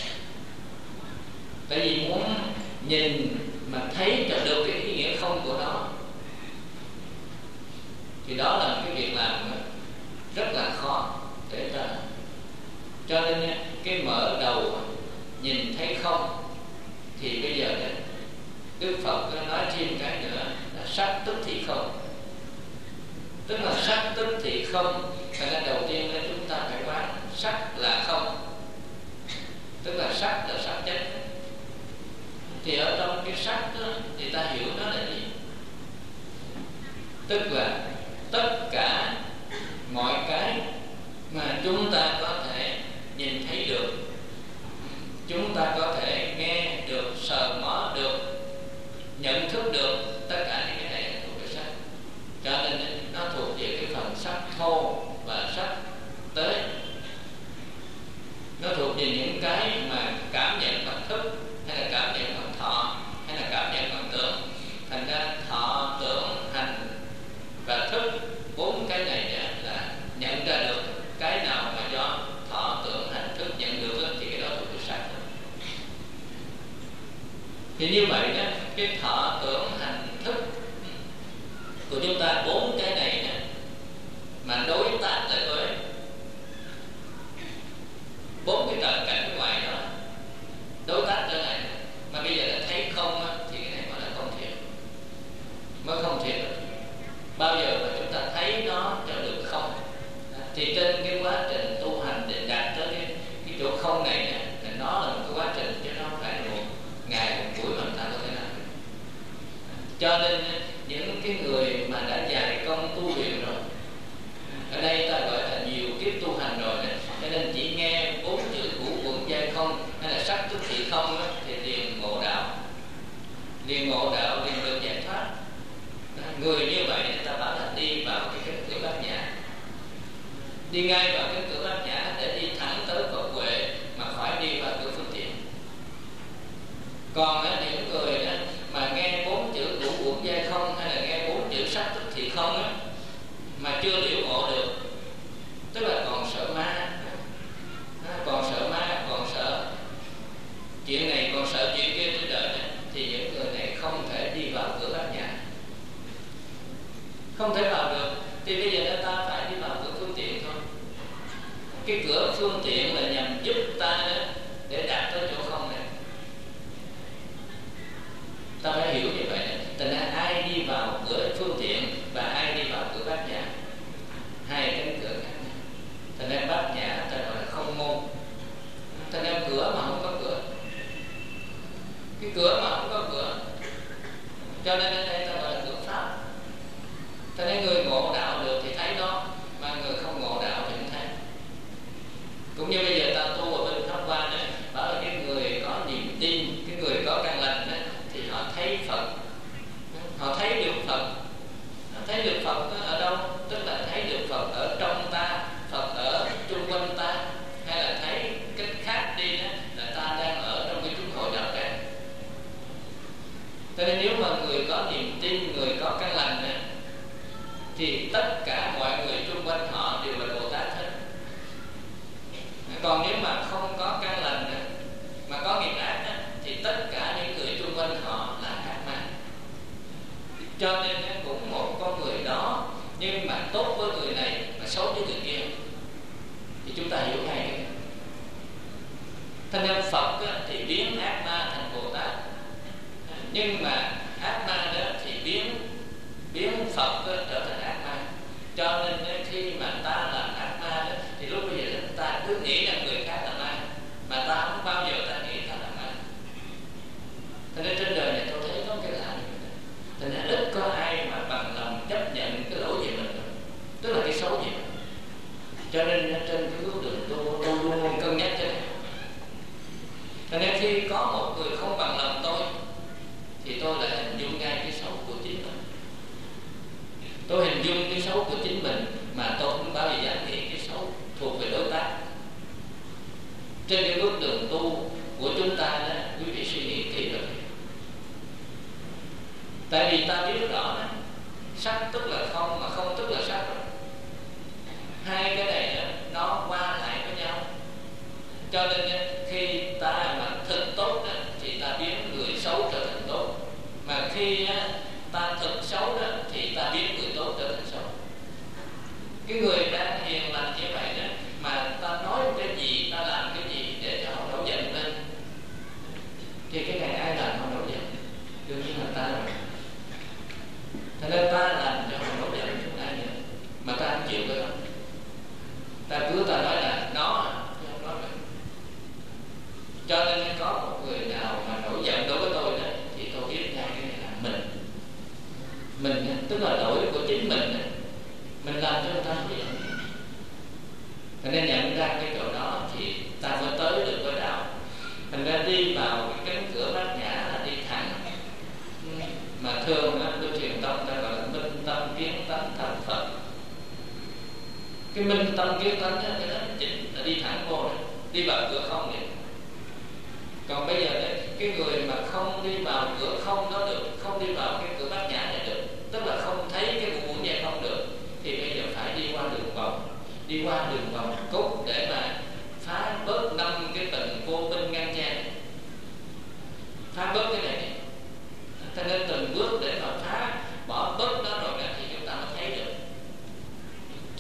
Tại vì muốn nhìn mà thấy được cái ý nghĩa không của nó, thì đó là cái việc làm rất là khó để ta. Cho nên cái mở đầu nhìn thấy không, thì bây giờ đó, Đức Phật nói thêm cái nữa là sắc tức thì không. Tức là sắc tức thì không. Thành ra đầu tiên là chúng ta phải quán sắc là không, tức là sắc là sắc chất. Thì ở trong cái sắc đó, thì ta hiểu nó là gì? Tức là tất cả mọi cái mà chúng ta có thể nhìn thấy được, chúng ta có thể nghe được, sờ mó được, nhận thức được, tất cả những cái này là thuộc về sắc. Cho nên nó thuộc về cái phần sắc thô mà đối tác lại với bốn cái trận cảnh bên ngoài đó, đối tác trở lại, mà bây giờ đã thấy không á, thì cái này mới là không thiệt, mới không thiệt. Bao giờ mà chúng ta thấy nó trở được không, thì trên cái quá trình tu hành để đạt tới cái, cái chỗ không này nè, thì nó là một cái quá trình, chứ nó không phải là một ngày một buổi mà người ta có thể làm. Cho nên những cái người mà đã dày công tu luyện rồi, ở đây ta gọi là nhiều kiếp tu hành rồi nè, cho nên chỉ nghe bốn chữ ngũ uẩn giai không hay là sắc tức thị không đó, thì liền ngộ đạo, liền ngộ đạo, liền được giải thoát. Người như vậy người ta bảo là đi vào cái cánh cửa bát nhã, đi ngay vào cánh cửa bát nhã để đi thẳng tới Phật huệ, mà khỏi đi vào cửa phương tiện. Còn á, những người đó mà nghe bốn chữ ngũ uẩn giai không hay là nghe bốn chữ sắc tức thị không á, mà chưa liễu ngộ được, tức là còn sợ ma, còn sợ ma, còn sợ chuyện này, còn sợ chuyện kia trên đời này, thì những người này không thể đi vào cửa bát nhã, không thể vào được. Thì bây giờ ta phải đi vào cửa phương tiện thôi. Cái cửa phương tiện là nhằm giúp ta đó để đạt tới chỗ không này. Ta phải hiểu như vậy. Thành ra ai đi vào cửa phương tiện và ai đi vào cửa bát nhã, hai cánh cửa khác nhau. Thành ra bát nhã ta gọi là không môn. Thành ra cửa mà không có cửa, cái cửa mà không có cửa, cho nên ở đây ta gọi là cửa pháp. Thành ra người ngộ đạo được thì thấy nó, mà người không ngộ đạo thì không thấy. Cũng như bây giờ ta tu ở bên Pháp Hoa này, bảo là cái người có niềm tin, cái người có căn lành đó, thì họ thấy Phật, họ thấy được Phật. Họ thấy được Phật ở đâu? Tức là thấy được Phật ở trong ta, Phật ở chung quanh ta, hay là thấy cách khác đi đó là ta đang ở trong cái chúng hội đạo tràng. Cho nên nếu mà người có niềm tin, người có căn lành đó, thì tất cả mọi người chung quanh họ đều là Bồ Tát hết. Còn nếu mà không có căn lành đó, mà có nghiệp ác đó, thì tất cả những người chung quanh họ là ác ma. Cho nên cũng một con người đó, nhưng mà tốt với người này mà xấu với người kia, thì chúng ta hiểu ngay. Thành ra Phật thì biến ác ma thành Bồ Tát, nhưng mà ác ma đó thì biến biến Phật trở thành ác ma. Cho nên khi mà ta làm ác ma đó, thì lúc bây giờ ta cứ nghĩ là người khác là ma, mà ta không bao giờ ta nghĩ ta là ma. Cho nên trên đời này tôi thấy có cái lạ, cho nên ít có ai mà bằng lòng chấp nhận cái lỗi về mình, tức là cái xấu về mình. Cho nên trên cái bước đường tôi tôi luôn luôn cân nhắc cho này. Cho nên khi có một người không bằng lòng tôi, thì tôi lại hình dung ngay cái xấu của chính mình. Tôi hình dung cái xấu của chính mình, mà tôi không bao giờ dám nghĩ cái xấu thuộc về đối tác. Trên cái bước đường tu của chúng ta đó, quý vị suy nghĩ kỹ rồi. Tại vì ta biết rõ đó, sắc tức là không, mà không tức là sắc rồi. Hai cái này đó, nó qua lại với nhau. Cho nên khi ta mà thực tốt đó, thì ta biến người xấu trở thành tốt. Mà khi ta thực xấu đó, thì ta biến người tốt trở thành xấu. Cái người đang hiền lành như vậy đó, mà ta nói cái gì, ta làm cái gì để cho họ nổi giận lên, thì cái này ai làm họ nổi giận? Đương nhiên là ta rồi. Thành ra ta làm cho họ nổi giận chúng ai nữa, mà ta không chịu cái đó. Ta cứ ta nói là nó, chứ không nói vậy. Cho nên có một người nào mà nổi giận đối với tôi đó, thì tôi biết ngay cái này là mình. Mình tức là lỗi của chính mình, mình làm cho người ta nổi giận. Cho nên nhận ra cái chỗ đó thì ta mới tới được với đạo. Thành ra đi vào cái cánh cửa bát nhã là đi thẳng. Mà thường Lưu Thiền Tông ta gọi là minh tâm kiến tánh thành Phật. Cái minh tâm kiến tánh đó, cái đó chính là đi thẳng vô đó, đi vào cửa không vậy. Còn bây giờ đấy, cái người mà không đi vào cửa không đó được, không đi vào cái cửa bát nhã này được, tức là không thấy cái ngũ uẩn giai không được, thì bây giờ phải đi qua đường vòng, đi qua đường vòng cốt để mà phá bớt năm cái tầng vô minh ngăn che, phá bớt cái này. Cho nên từng bước để mà phá bỏ bớt nó rồi thì chúng ta mới thấy được. Chứ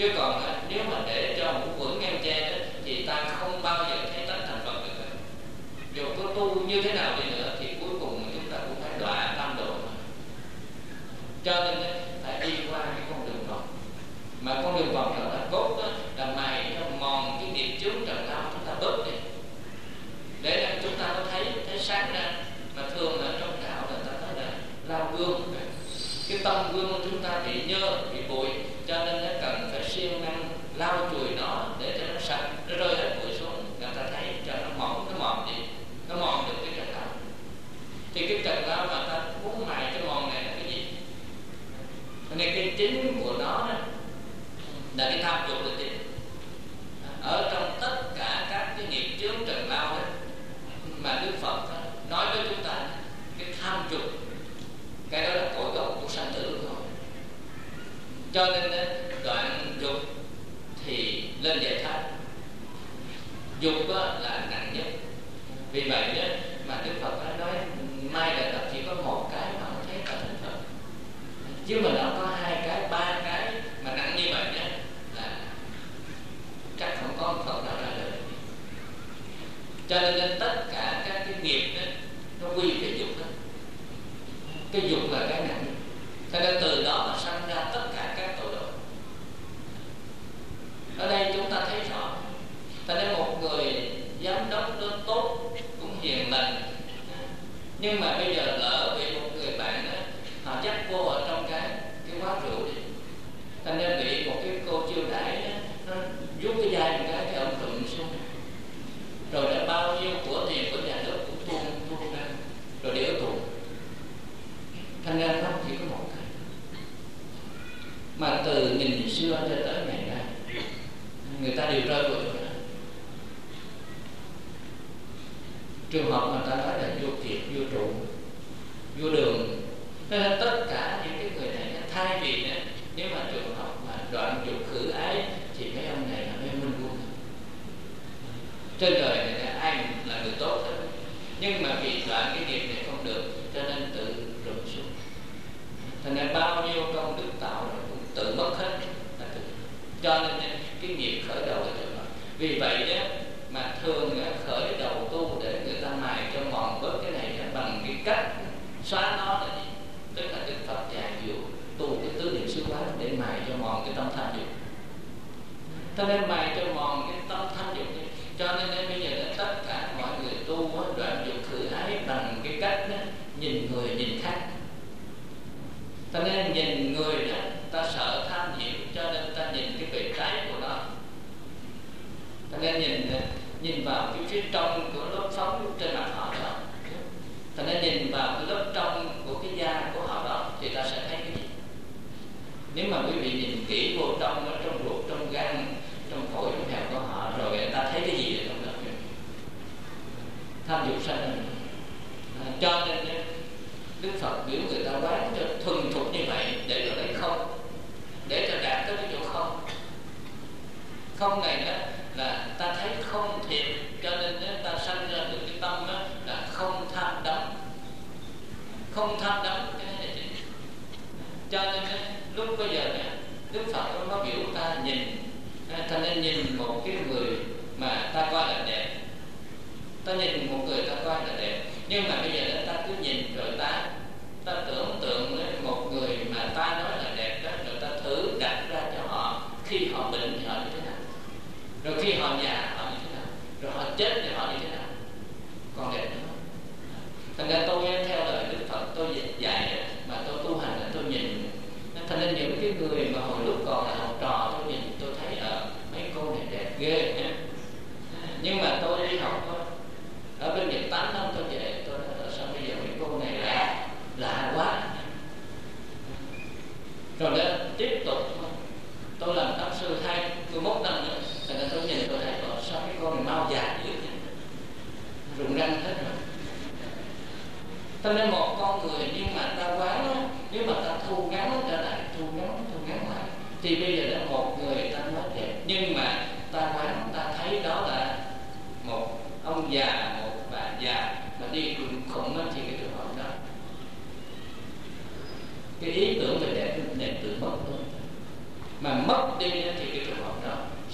Chứ còn nếu mà để cho một quẩn ngang tre đó thì ta không bao giờ thấy tánh thành Phật được. Dù có tu như thế nào đi nữa thì cuối cùng chúng ta cũng phải đọa tam độ. Cho nên phải đi qua cái con đường vòng. Mà con đường vòng đó là cốt đó, là mài cho mòn cái nghiệp chướng trần lao chúng ta bớt đi, để chúng ta có thấy thấy sáng ra. Mà thường ở trong đạo là ta nói là lao gương, cái tâm gương của chúng ta bị nhơ, bị bụi, cho nên nó cần phải siêng năng lau chùi nó để cho nó sạch, nó rơi hết bụi xuống, người ta thấy cho nó mỏng, nó mòn đi, nó mòn được cái trần lao. Thì cái trần lao mà ta muốn mài cái mòn này là cái gì? Nên cái chính của nó là cái tham dục là chính. Ở trong tất cả các cái nghiệp chướng trần lao đó, mà Đức Phật đó, nói với chúng ta cái tham dục, cái đó là cội gốc của sanh tử luôn rồi. Cho nên đoạn dục thì lên giải thoát. Dục là nặng nhất. Vì vậy đó, mà Đức Phật đã nói mai là chỉ có một cái mà không thấy cả thành Phật, chứ mà nó có hai cái, ba cái mà nặng như vậy đó là chắc không có Phật nào ra đời. Cho nên tất cả các cái nghiệp đó, nó quy về dục đó. Cái dục là cái nặng. Cho nên từ đó mà sanh ra tất cả các tội lỗi. Ở đây chúng ta thấy rõ. Cho nên một người giám đốc rất tốt, cũng hiền lành, nhưng mà bây giờ lỡ bị một người bạn đó, họ dắt vô ở trong cái cái quán rượu đi, cho nên bị một cái cô chiêu đãi đó, nó rút cái dây một cái, cái ông trụm xuống, rồi đã bao nhiêu của tiền của nhà nước cũng tuôn tuôn ra, rồi để ở tù. Thành ra nó chỉ có một cái. Mà từ nghìn xưa cho tới ngày nay, người ta đều rơi vào chỗ đó. Trường hợp mà ta nói là vô kiệt, vô trụ, vô đường. Nên tất cả những cái người này thay vì nữa, nếu mà trường hợp mà đoạn dục khử ái thì mấy ông này là mấy minh quân. Trên đời này là ai là người tốt hết, nhưng mà vì đoạn cái nghiệp này không được cho nên tự rụng xuống. Thành ra bao nhiêu công đức tạo rồi cũng tự mất hết. Cho nên cái nghiệp khởi đầu là chỗ đó. Vì vậy đó mà thường khởi đầu tu để người ta mài cho mòn bớt cái này bằng cái cách xóa nó là gì? Tức là Đức Phật dạy dụ tu cái tứ niệm xứ quán để mài cho mòn cái tâm tham dục. Cho nên mài cho mòn cái tâm tham dục. Cho nên bây giờ là tất cả mọi người tu đoạn dục khử ái bằng cái cách đó, nhìn người nhìn khác. Cho nên nhìn người đó ta sợ tham nhiễm, cho nên ta nhìn cái bề trái của nó. Cho nên nhìn nhìn vào cái phía trong của lớp phóng trên mặt họ đó. Cho nên nhìn vào cái lớp trong của cái da của họ đó thì ta sẽ thấy cái gì? Nếu mà quý vị nhìn kỹ vô trong, ở trong ruột, trong gan, trong phổi, trong heo của họ, rồi người ta thấy cái gì ở trong đó? Tham dục sanh ra. À, cho nên Đức Phật biểu người ta quán cho thuần thục như vậy để cho lấy không, để cho đạt tới cái chỗ không. Không này đó là ta thấy không thiệt, cho nên đó, ta sanh ra được cái tâm đó là không tham đắm. Không tham đắm cái này là gì? Cho nên đó, lúc bây giờ đó, Đức Phật nó biểu ta nhìn, ta nên nhìn một cái người mà ta coi là đẹp. Ta nhìn một người ta coi là đẹp, nhưng mà bây giờ đó, ta cứ nhìn rồi ta ta tưởng tượng một người mà ta nói là đẹp đó, rồi ta thử đặt ra cho họ khi họ bệnh thì họ như thế nào, rồi khi họ già họ như thế nào, rồi họ chết thì họ như thế nào, còn đẹp nữa. Thành ra tôi theo lời Đức Phật tôi dạy mà tôi tu hành là tôi nhìn. Thành ra những cái người mà hồi lúc còn là học trò tôi nhìn tôi thấy ở uh, mấy cô này đẹp ghê nha. Nhưng mà tôi đi học đó, ở bên Nhật tám năm tôi về tôi nói là sao bây giờ mấy cô này lạ lạ quá. Rồi đó tiếp tục tôi làm pháp sư hai mươi mốt năm nữa, thành ra tôi nhìn tôi thấy là sao mấy con này mau già dữ vậy, rụng răng hết rồi. Cho nên một con người nhưng mà ta quán đó, nếu mà ta thu ngắn trở lại, thu ngắn, thu ngắn lại, thì bây giờ đó một người ta nói đẹp, nhưng mà ta quán ta thấy đó là một ông già, một bà già mà đi khùng khùng thì cái trường hợp đó, cái ý tưởng về đẹp đẹp tự mất thôi. Mà mất đi thì cái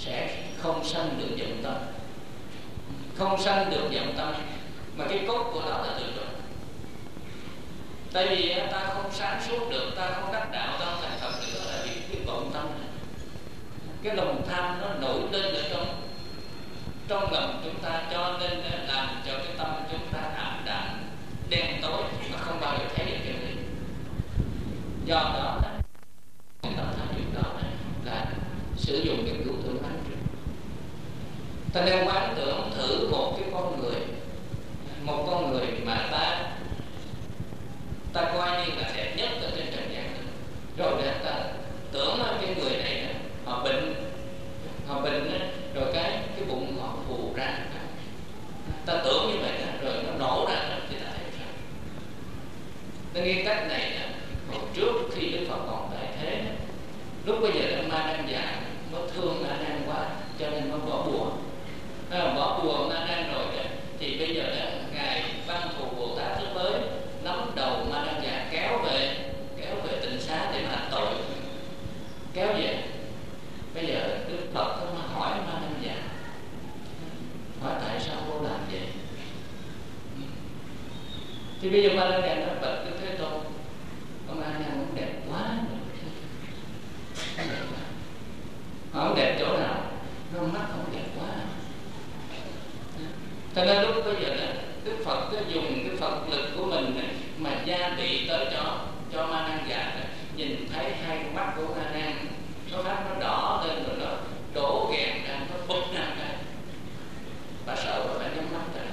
sẽ không sanh được vọng tâm. Không sanh được vọng tâm, mà cái cốt của nó là tự trọng. Tại vì ta không sáng suốt được, ta không đắc đạo, ta không thành Phật được, đó là vì cái vọng tâm này. Cái lòng tham nó nổi lên ở trong trong lòng chúng ta, cho nên làm cho cái tâm chúng ta ảm đạm, đen tối mà không bao giờ thấy được chân lý. Do đó là cái tâm tham dục đó là sử dụng cái cửu tưởng ấn. Ta nên quán tưởng thử một cái con người, một con người mà ta ta coi như là đẹp nhất ở trên trần gian, rồi để ta tưởng cái người này họ bệnh, họ bệnh rồi cái cái bụng họ phù ra, ta tưởng như vậy rồi nó nổ ra thì ta thấy sao? Nên cái cách này hồi trước khi Đức Phật còn tại thế, lúc bây giờ Đức Ma Đăng già mới thương Ma Đăng quá, cho nên mới bỏ bùa. À, bỏ bùa Ma Đăng rồi đó, thì bây giờ đó ngài Văn Thù Bồ Tát thứ mới nắm đầu Ma Đăng già kéo về, kéo về tịnh xá để mà tội, kéo về. Bây giờ Đức Phật mới hỏi Ma Đăng già, hỏi tại sao cô làm vậy? Thì bây giờ Ma Đăng già nói bạch Đức Thế Tôn, ông Ma Đăng cũng đẹp quá, không đẹp quá. Không đẹp chỗ nào? Nó mắt không đẹp quá. Cho nên lúc bây giờ đó, Đức Phật có dùng cái Phật lực của mình này, mà gia bị tới cho cho Ma Đăng già này, nhìn thấy hai con mắt của Ma Đăng nó phát nó đỏ lên rồi nó đổ ghẹn ra, nó bụp ra cái bà sợ bà phải nhắm mắt ra.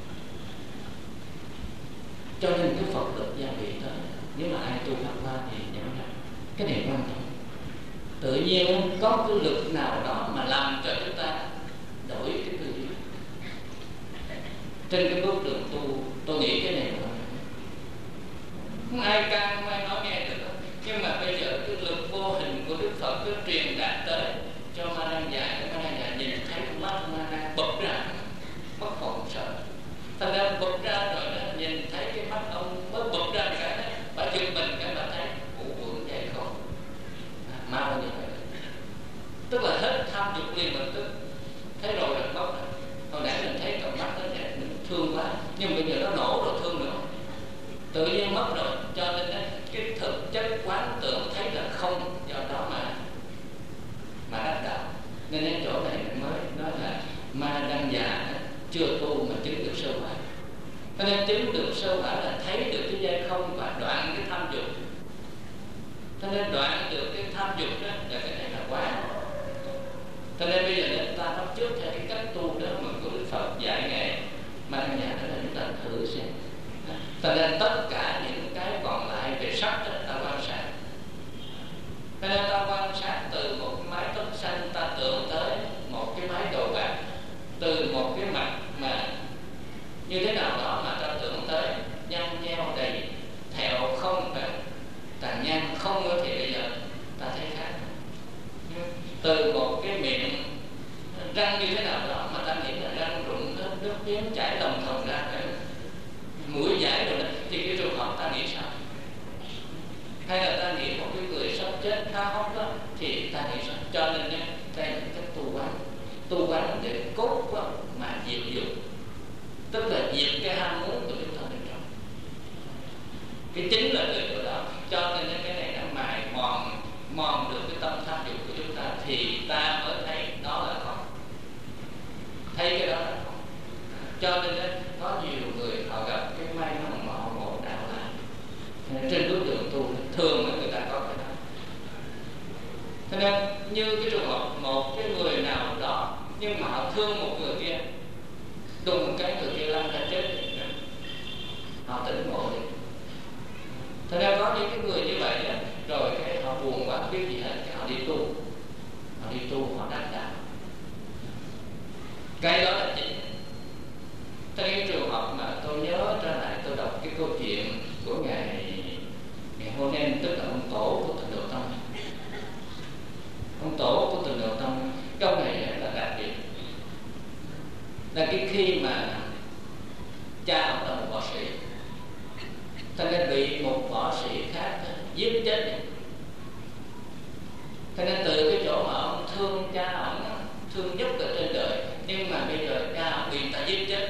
Cho nên cái Phật lực gia bị tới, nếu mà ai tu pháp qua thì nhớ ra cái này quan trọng. Tự nhiên có cái lực nào đó mà làm cho chúng ta đổi cái tư duy trên cái bước đường tu. Tôi nghĩ cái này là không ai can, không ai nói nghe được. Nhưng mà bây giờ cái lực vô hình của Đức Phật cứ truyền đạt tới cho Ma Đăng già, Ma Đăng già nhìn thấy con mắt Ma Đăng bật ra, mất hồn sợ. Thành ra bật ra rồi đó, nhìn thấy cái mắt ông mới bật ra cái đó, bà chụp mình cái bà thấy ủ vượng vậy không? À, mau như vậy. Tức là hết tham dục liền lập tức. Thấy rồi là mất rồi. Hồi nãy mình thấy cặp mắt nó đẹp, mình thương quá, nhưng bây giờ nó nổ rồi thương nữa, tự nhiên mất rồi. Cho nên đó, cái thực chất quán tưởng thấy là không, do đó mà mà đắc đạo. Nên đến chỗ này mới nói là Ma Đăng già chưa tu mà chứng được sơ quả. Cho nên chứng được sơ quả là thấy được cái giai không và đoạn cái tham dục. Cho nên đoạn được cái tham dục đó là cái này là quá. Cho nên bây giờ chúng ta nói trước theo cái cách tu đó mà của Đức Phật dạy ngài Ma Đăng già, đó là chúng ta thử xem. Cho nên tất cả những cái còn lại về sắc đó ta quan sát. Cho nên ta quan sát từ một cái mái tóc xanh ta tưởng tới một cái mái đầu bạc, từ một cái mặt mà như thế nào đó mà ta tưởng tới nhăn nheo đầy thẹo không phải tàn nhang không, thì bây giờ ta thấy khác. Từ một cái miệng răng như thế nào đó mà ta nghĩ là răng rụng hết, nước miếng chảy đồng thòng ra, mũi giải rồi đó, thì cái trường hợp ta nghĩ sao? Hay là ta nghĩ một cái người sắp chết khá hốc đó, thì ta nghĩ sao? Cho nên đây là cách tu quán. Tu quán để cốt mà diệt dục, tức là diệt cái ham muốn của chúng ta bên trong. Cái chính là từ chỗ đó. Cho nên cái này nó mài mòn mòn được cái tâm tham dục của chúng ta, thì ta mới thấy đó là không, thấy cái đó là không. Cho nên đó, có nhiều người họ gặp cái may mắn mà họ ngộ đạo lại trên bước đường tu, thường người ta có cái đó. Cho nên như cái trường hợp một cái người nào đó, nhưng mà họ thương một người kia, đùng một cái người kia lăn ra chết, họ tỉnh ngộ đi. Thật ra có những cái người như vậy đó, rồi cái họ buồn quá không biết gì hết, cái họ đi tu, họ đi tu họ đắc đạo. Cái đó là chính. Trong cái trường hợp mà tôi nhớ trở lại, tôi đọc cái câu chuyện của ngài ngài Honen, tức là ông tổ của Tịnh Độ Tông. Ông tổ của Tịnh Độ Tông, cái ông này là đặc biệt, là cái khi mà cha ông là một võ sĩ, cho nên bị một võ sĩ khác giết chết. Cho nên từ cái chỗ mà ông thương cha ông, thương nhất ở trên đời, nhưng mà bây giờ cha bị ta giết chết,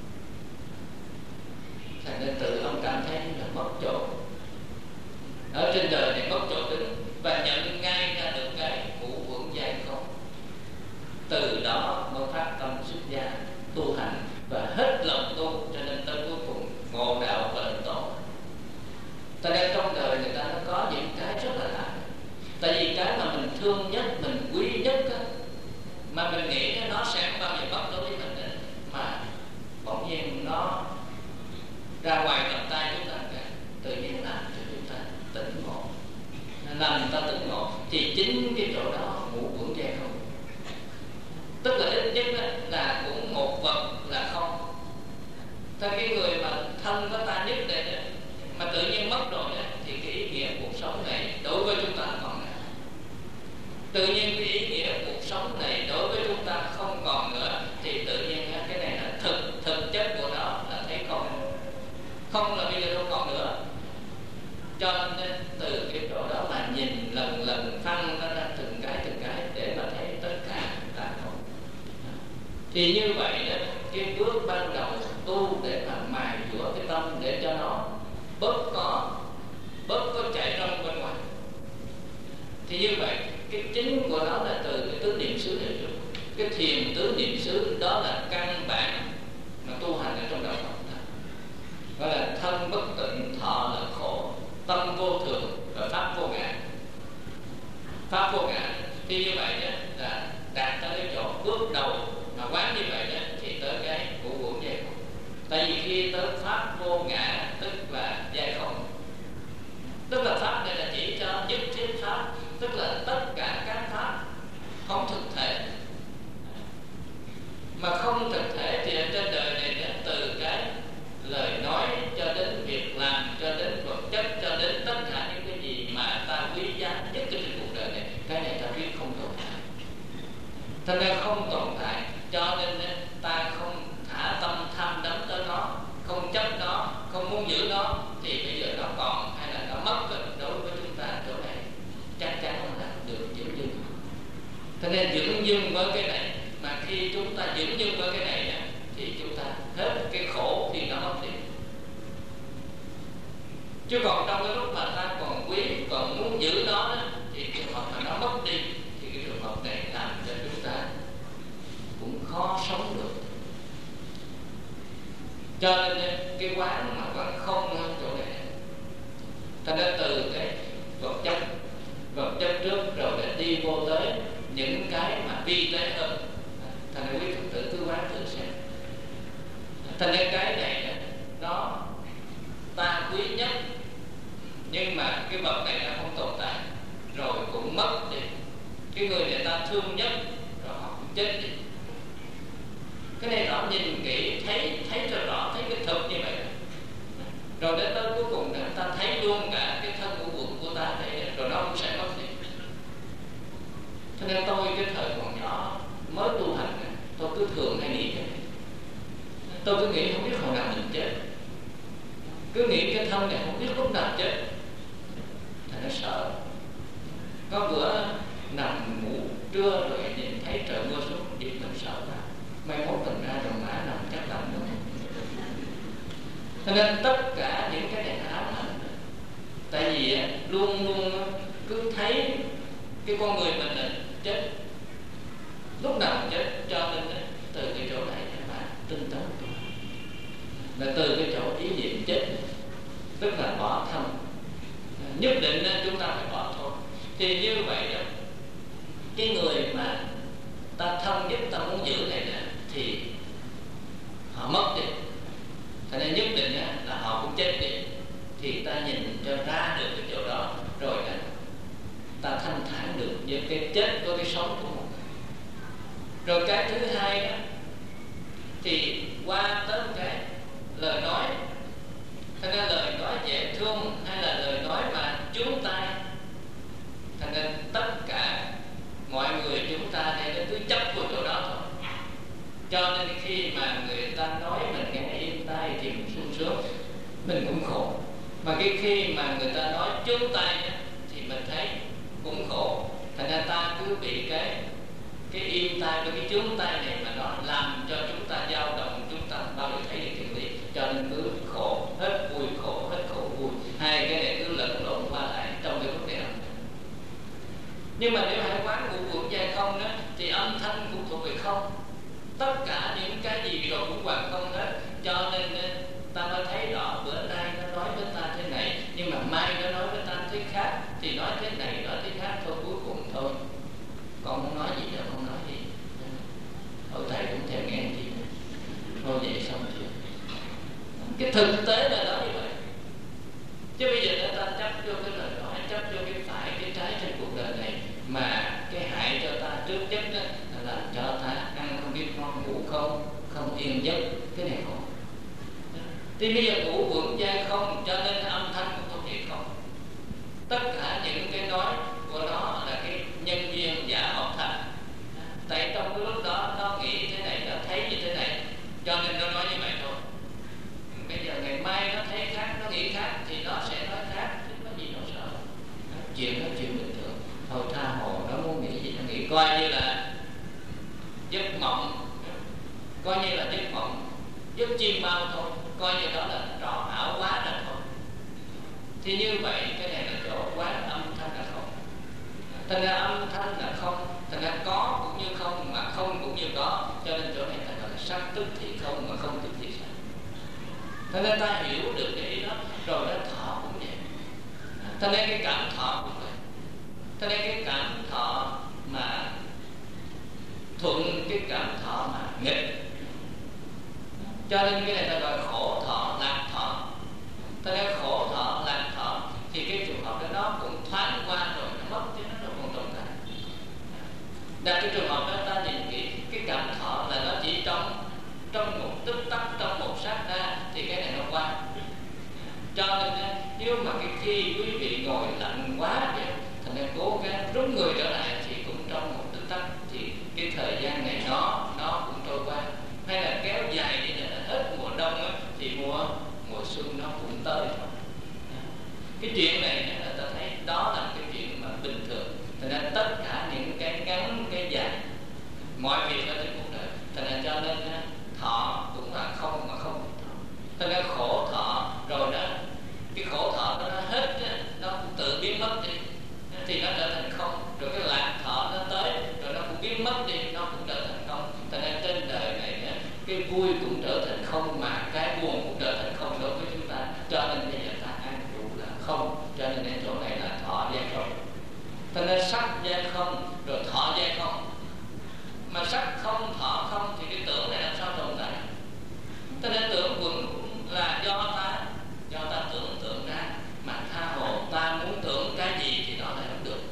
thành nên tự ông cảm thấy là mất chỗ ở trên đời này, mất chỗ đứng và nhận ngay ra được cái ngũ uẩn giải không. Từ đó mới phát tâm xuất gia tu hành và hết lòng tu, cho nên tới cuối cùng ngộ đạo và định tổ. Tại đây trong đời người ta nó có những cái rất là lạ. Tại vì cái mà mình thương nhất, mình quý nhất á, mà mình nghĩ nó sẽ không bao giờ mất đối với mình ấy, mà bỗng nhiên nó ra ngoài tầm tay chúng ta cả, tự nhiên làm cho chúng ta tỉnh ngộ, làm người ta tỉnh ngộ. Thì chính cái chỗ đó ngũ uẩn giải không, tức là ít nhất là cũng một vật là không. Theo cái người mà thân có ta nhất này đó, mà tự nhiên mất rồi đó, thì cái ý nghĩa cuộc sống này đối với chúng ta còn nữa. Tự nhiên cái ý nghĩa cuộc sống này đối với chúng ta không còn nữa, thì tự nhiên cái này là thực thực chất của nó là thấy không. Không là bây giờ không còn nữa. Cho nên từ cái chỗ đó mà nhìn lần lần phân nó ra từng cái từng cái để mà thấy tất cả là không. Thì như vậy đó, cái bước ban đầu tu để mà mài dũa cái tâm để cho nó bớt có bớt có chạy rong bên ngoài. Thì như vậy cái chính của nó là từ cái tứ niệm xứ này trước. Cái thiền tứ niệm xứ đó là căn bản mà tu hành ở trong đạo Phật, gọi là thân bất tịnh, thọ là khổ, tâm vô thường và pháp vô ngã. Pháp vô ngã thì như vậy đó là đạt tới cái chỗ bước đầu mà quán như vậy đó, thì tới cái ngũ uẩn giải không. Tại vì khi tới pháp vô ngã tức là giải không, tức là pháp này là chỉ cho nhất thiết pháp, tức là tất cả các pháp không thực thể. Mà không thực thể thì ở trên đời này đó, từ cái lời nói cho đến việc làm, cho đến vật chất, cho đến tất cả những cái gì mà ta quý giá nhất trên cuộc đời này, cái này ta biết không tồn tại. Thật ra không tồn tại, cho nên ta không thả tâm tham đắm tới nó, không chấp nó, không muốn giữ nó, thì bây giờ nó còn hay là nó mất rồi. Đối với chúng ta chỗ này chắc chắn là được dưỡng dưng. Cho nên dưỡng dưng với cái này, mà khi chúng ta dưỡng dưng với cái này thì chúng ta hết cái khổ khi nó mất đi. Chứ còn trong cái lúc mà ta còn quý, còn muốn giữ nó đó, thì trường hợp mà nó mất đi, thì cái trường hợp này làm cho chúng ta cũng khó sống được. Cho nên cái quán mà quán không ở chỗ này, ta đã từ cái vật chất vật chất trước rồi để đi vô tới những cái mà vi tế hơn. Thành ra quý Phật tử cứ quán thử xem. Thành ra cái này nó ta quý nhất, nhưng mà cái vật này nó không tồn tại, rồi cũng mất đi. Cái người này ta thương nhất, rồi họ cũng chết đi. Cái này rõ, nhìn kỹ thấy thấy cho rõ, thấy cái thực như vậy. Rồi đến tới cuối cùng ta thấy luôn cả cái thân của quần của ta đây, rồi nó cũng sẽ mất đi. Cho nên tôi cái thời còn nhỏ mới tu hành, tôi cứ thường hay nghĩ cái này. Tôi cứ nghĩ không biết hồi nào mình chết, cứ nghĩ cái thân này không biết lúc nào chết, thành nó sợ. Có bữa nằm ngủ trưa rồi nhìn thấy trời mưa xuống, giật mình sợ ra. Mai mốt mình ra rồi ngã nằm chắc lạnh luôn. Cho nên tất cả những cái này nó ám ảnh. Tại vì luôn luôn cứ thấy cái con người mình là chết, lúc nào chết. Cho nên từ cái chỗ này mà tinh tấn là từ cái chỗ ý niệm chết, tức là bỏ thân. Nhất định chúng ta phải bỏ thôi. Thì như vậy đó, cái người mà ta thân nhất, ta muốn giữ này nè, thì họ mất đi. Thành nên nhất định là họ cũng chết đi. Thì ta nhìn cho ra được cái chỗ đó, rồi là ta thanh thản được với cái chết của cái sống của một người. Rồi cái thứ hai đó, thì qua tới cái lời nói. Thành ra lời nói dễ thương hay là lời nói mà chúng ta, thành nên tất cả mọi người chúng ta đây cứ chấp vào chỗ đó thôi. Cho nên khi mà người ta nói mình nghe im tai thì mình sung sướng, mình cũng khổ. Mà cái khi mà người ta nói chúng ta thì mình thấy cũng khổ. Thành ra ta cứ bị cái cái im tai, cái chướng tai này mà nó làm cho chúng ta dao động, chúng ta bao giờ thấy được chân lý. Cho nên cứ khổ hết vui, khổ hết khổ vui, hai cái này cứ lẫn lộn qua lại trong cái vấn đề âm thanh. Nhưng mà nếu hãy quán ngũ uẩn giai không đó, thì âm thanh cũng thuộc về không, tất cả những cái gì rồi cũng hoàn không hết. Cho nên ta mới thấy rõ bữa nay nó nói với ta thế này, nhưng mà mai nó nói với ta thế khác, thì nói thế này nói thế khác thôi, cuối cùng thôi con muốn nói gì nữa không nói gì, thôi thầy cũng thèm nghe gì nữa, thôi vậy xong chuyện. Cái thực tế là nó như vậy. Chứ bây giờ người ta chấp vô cái lời nói, chấp vô cái phải, cái trái trên cuộc đời này, mà cái hại cho ta trước nhất đó là làm cho ta ăn không biết ngon, ngủ không không yên giấc, cái này không. Thì bây giờ ngũ uẩn giai không, cho nên âm thanh cũng không thể không. Tất cả những cái nói của nó là cái nhân duyên giả hợp thành. Tại trong cái lúc đó nó nghĩ thế này, nó thấy như thế này, cho nên nó nói như vậy thôi. Bây giờ ngày mai nó thấy khác, nó nghĩ khác, thì nó sẽ nói khác, chứ có gì nó sợ. Chuyện đó chuyện bình thường. Thôi tha hồ, nó muốn nghĩ gì nó nghĩ, coi như là giấc mộng, coi như là giấc mộng, giấc chim bao thôi, coi như đó là trò ảo quá là thôi. Thì như vậy cái này là chỗ quán âm thanh là không. Thành ra âm thanh là không, thành ra có cũng như không, mà không cũng như có. Cho nên chỗ này ta gọi là sắc tức thì không, mà không tức thì sắc. Thành ra ta hiểu được cái ý đó, rồi nó thọ cũng vậy. Thành ra cái cảm thọ cũng vậy. Thành ra cái cảm thọ mà thuận, cái cảm thọ mà nghịch. Cho nên cái này ta gọi khổ thọ, lạc thọ. Thành ra khổ thọ, lạc thọ, thì cái trường hợp đó nó cũng thoáng qua rồi, nó mất chứ nó đâu còn tồn tại. Đặt cái trường hợp đó ta nhìn kỹ, cái cảm thọ là nó chỉ trong trong một tích tắc, trong một sát na, thì cái này nó qua. Cho nên nếu mà cái khi quý vị ngồi lạnh quá vậy, thành ra cố gắng rút người trở lại, thì cũng trong một tích tắc, thì cái thời gian này nó nó cũng trôi qua. Hay là kéo dài đi là hết mùa đông á, thì mùa mùa xuân nó cũng tới thôi. Cái chuyện này là ta thấy đó là cái chuyện mà bình thường. Thành ra tất cả những cái ngắn cái dài, mọi việc ở trên cuộc đời, thành ra cho nên thọ cũng là không mà không thọ. Thành ra khổ thọ rồi đó, cái khổ thọ đó nó hết, nó cũng tự biến mất đi, thì nó trở thành không. Rồi cái lạc thọ nó tới, rồi nó cũng biến mất đi, nó cũng trở thành không. Thành ra trên đời này cái vui cũng trở thành không, mà cái buồn cũng trở thành không đối với chúng ta. Cho nên bây giờ ta ăn đủ là không. Cho nên cái chỗ này là thọ giai không. Thành ra sắc giai không, rồi thọ giai không. Mà sắc không, thọ không, thì cái tưởng này làm sao tồn tại? Cho nên tưởng quẩn là do ta do ta tưởng tượng ra, mà tha hồ ta muốn tưởng cái gì thì nó lại không được.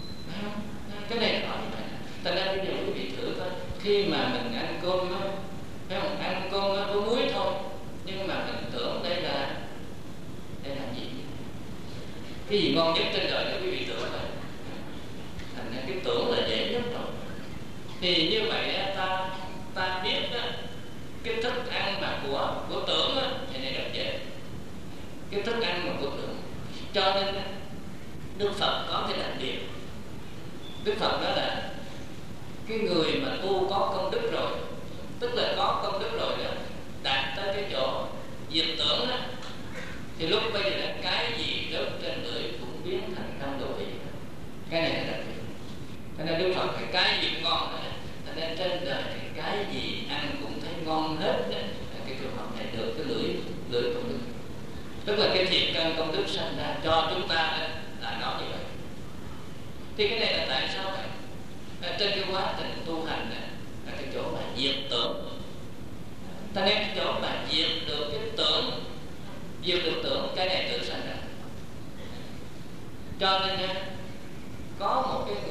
Cái này là nói như vậy. Thành ra bây giờ quý vị thử coi, khi mà mình ăn cơm á, phải không? Ăn cơm á có muối thôi, nhưng mà mình tưởng đây là đây là gì? Cái gì ngon nhất trên đời để quý vị tưởng vậy? Thành ra cái tưởng là dễ nhất rồi. Thì như vậy ta ta biết đó, cái thức ăn mà của của tưởng á, thì này rất dễ. Cái thức ăn mà của tưởng. Cho nên Đức Phật có cái đặc điểm. Đức Phật đó là cái người mà tu có công đức rồi, tức là có công đức rồi đó, đạt tới cái chỗ diệt tưởng đó, thì lúc bây giờ là cái gì rớt trên lưỡi cũng biến thành năm đồ vị. Cái này là đặc biệt. Cho nên Đức Phật phải cái gì ngon đó. Cho nên trên đời thì cái gì ăn cũng thấy ngon hết đó. Cái trường hợp này được cái lưỡi lưỡi công đức, tức là cái thiện căn công đức sanh ra cho chúng ta đó, là nó như vậy. Thì cái này là tại sao vậy? Là trên cái quá trình tu hành này, là cái chỗ mà diệt tưởng. Ta nên cái chỗ mà diệt được cái tưởng, diệt được tưởng, cái này tự sanh ra. Cho nên có một cái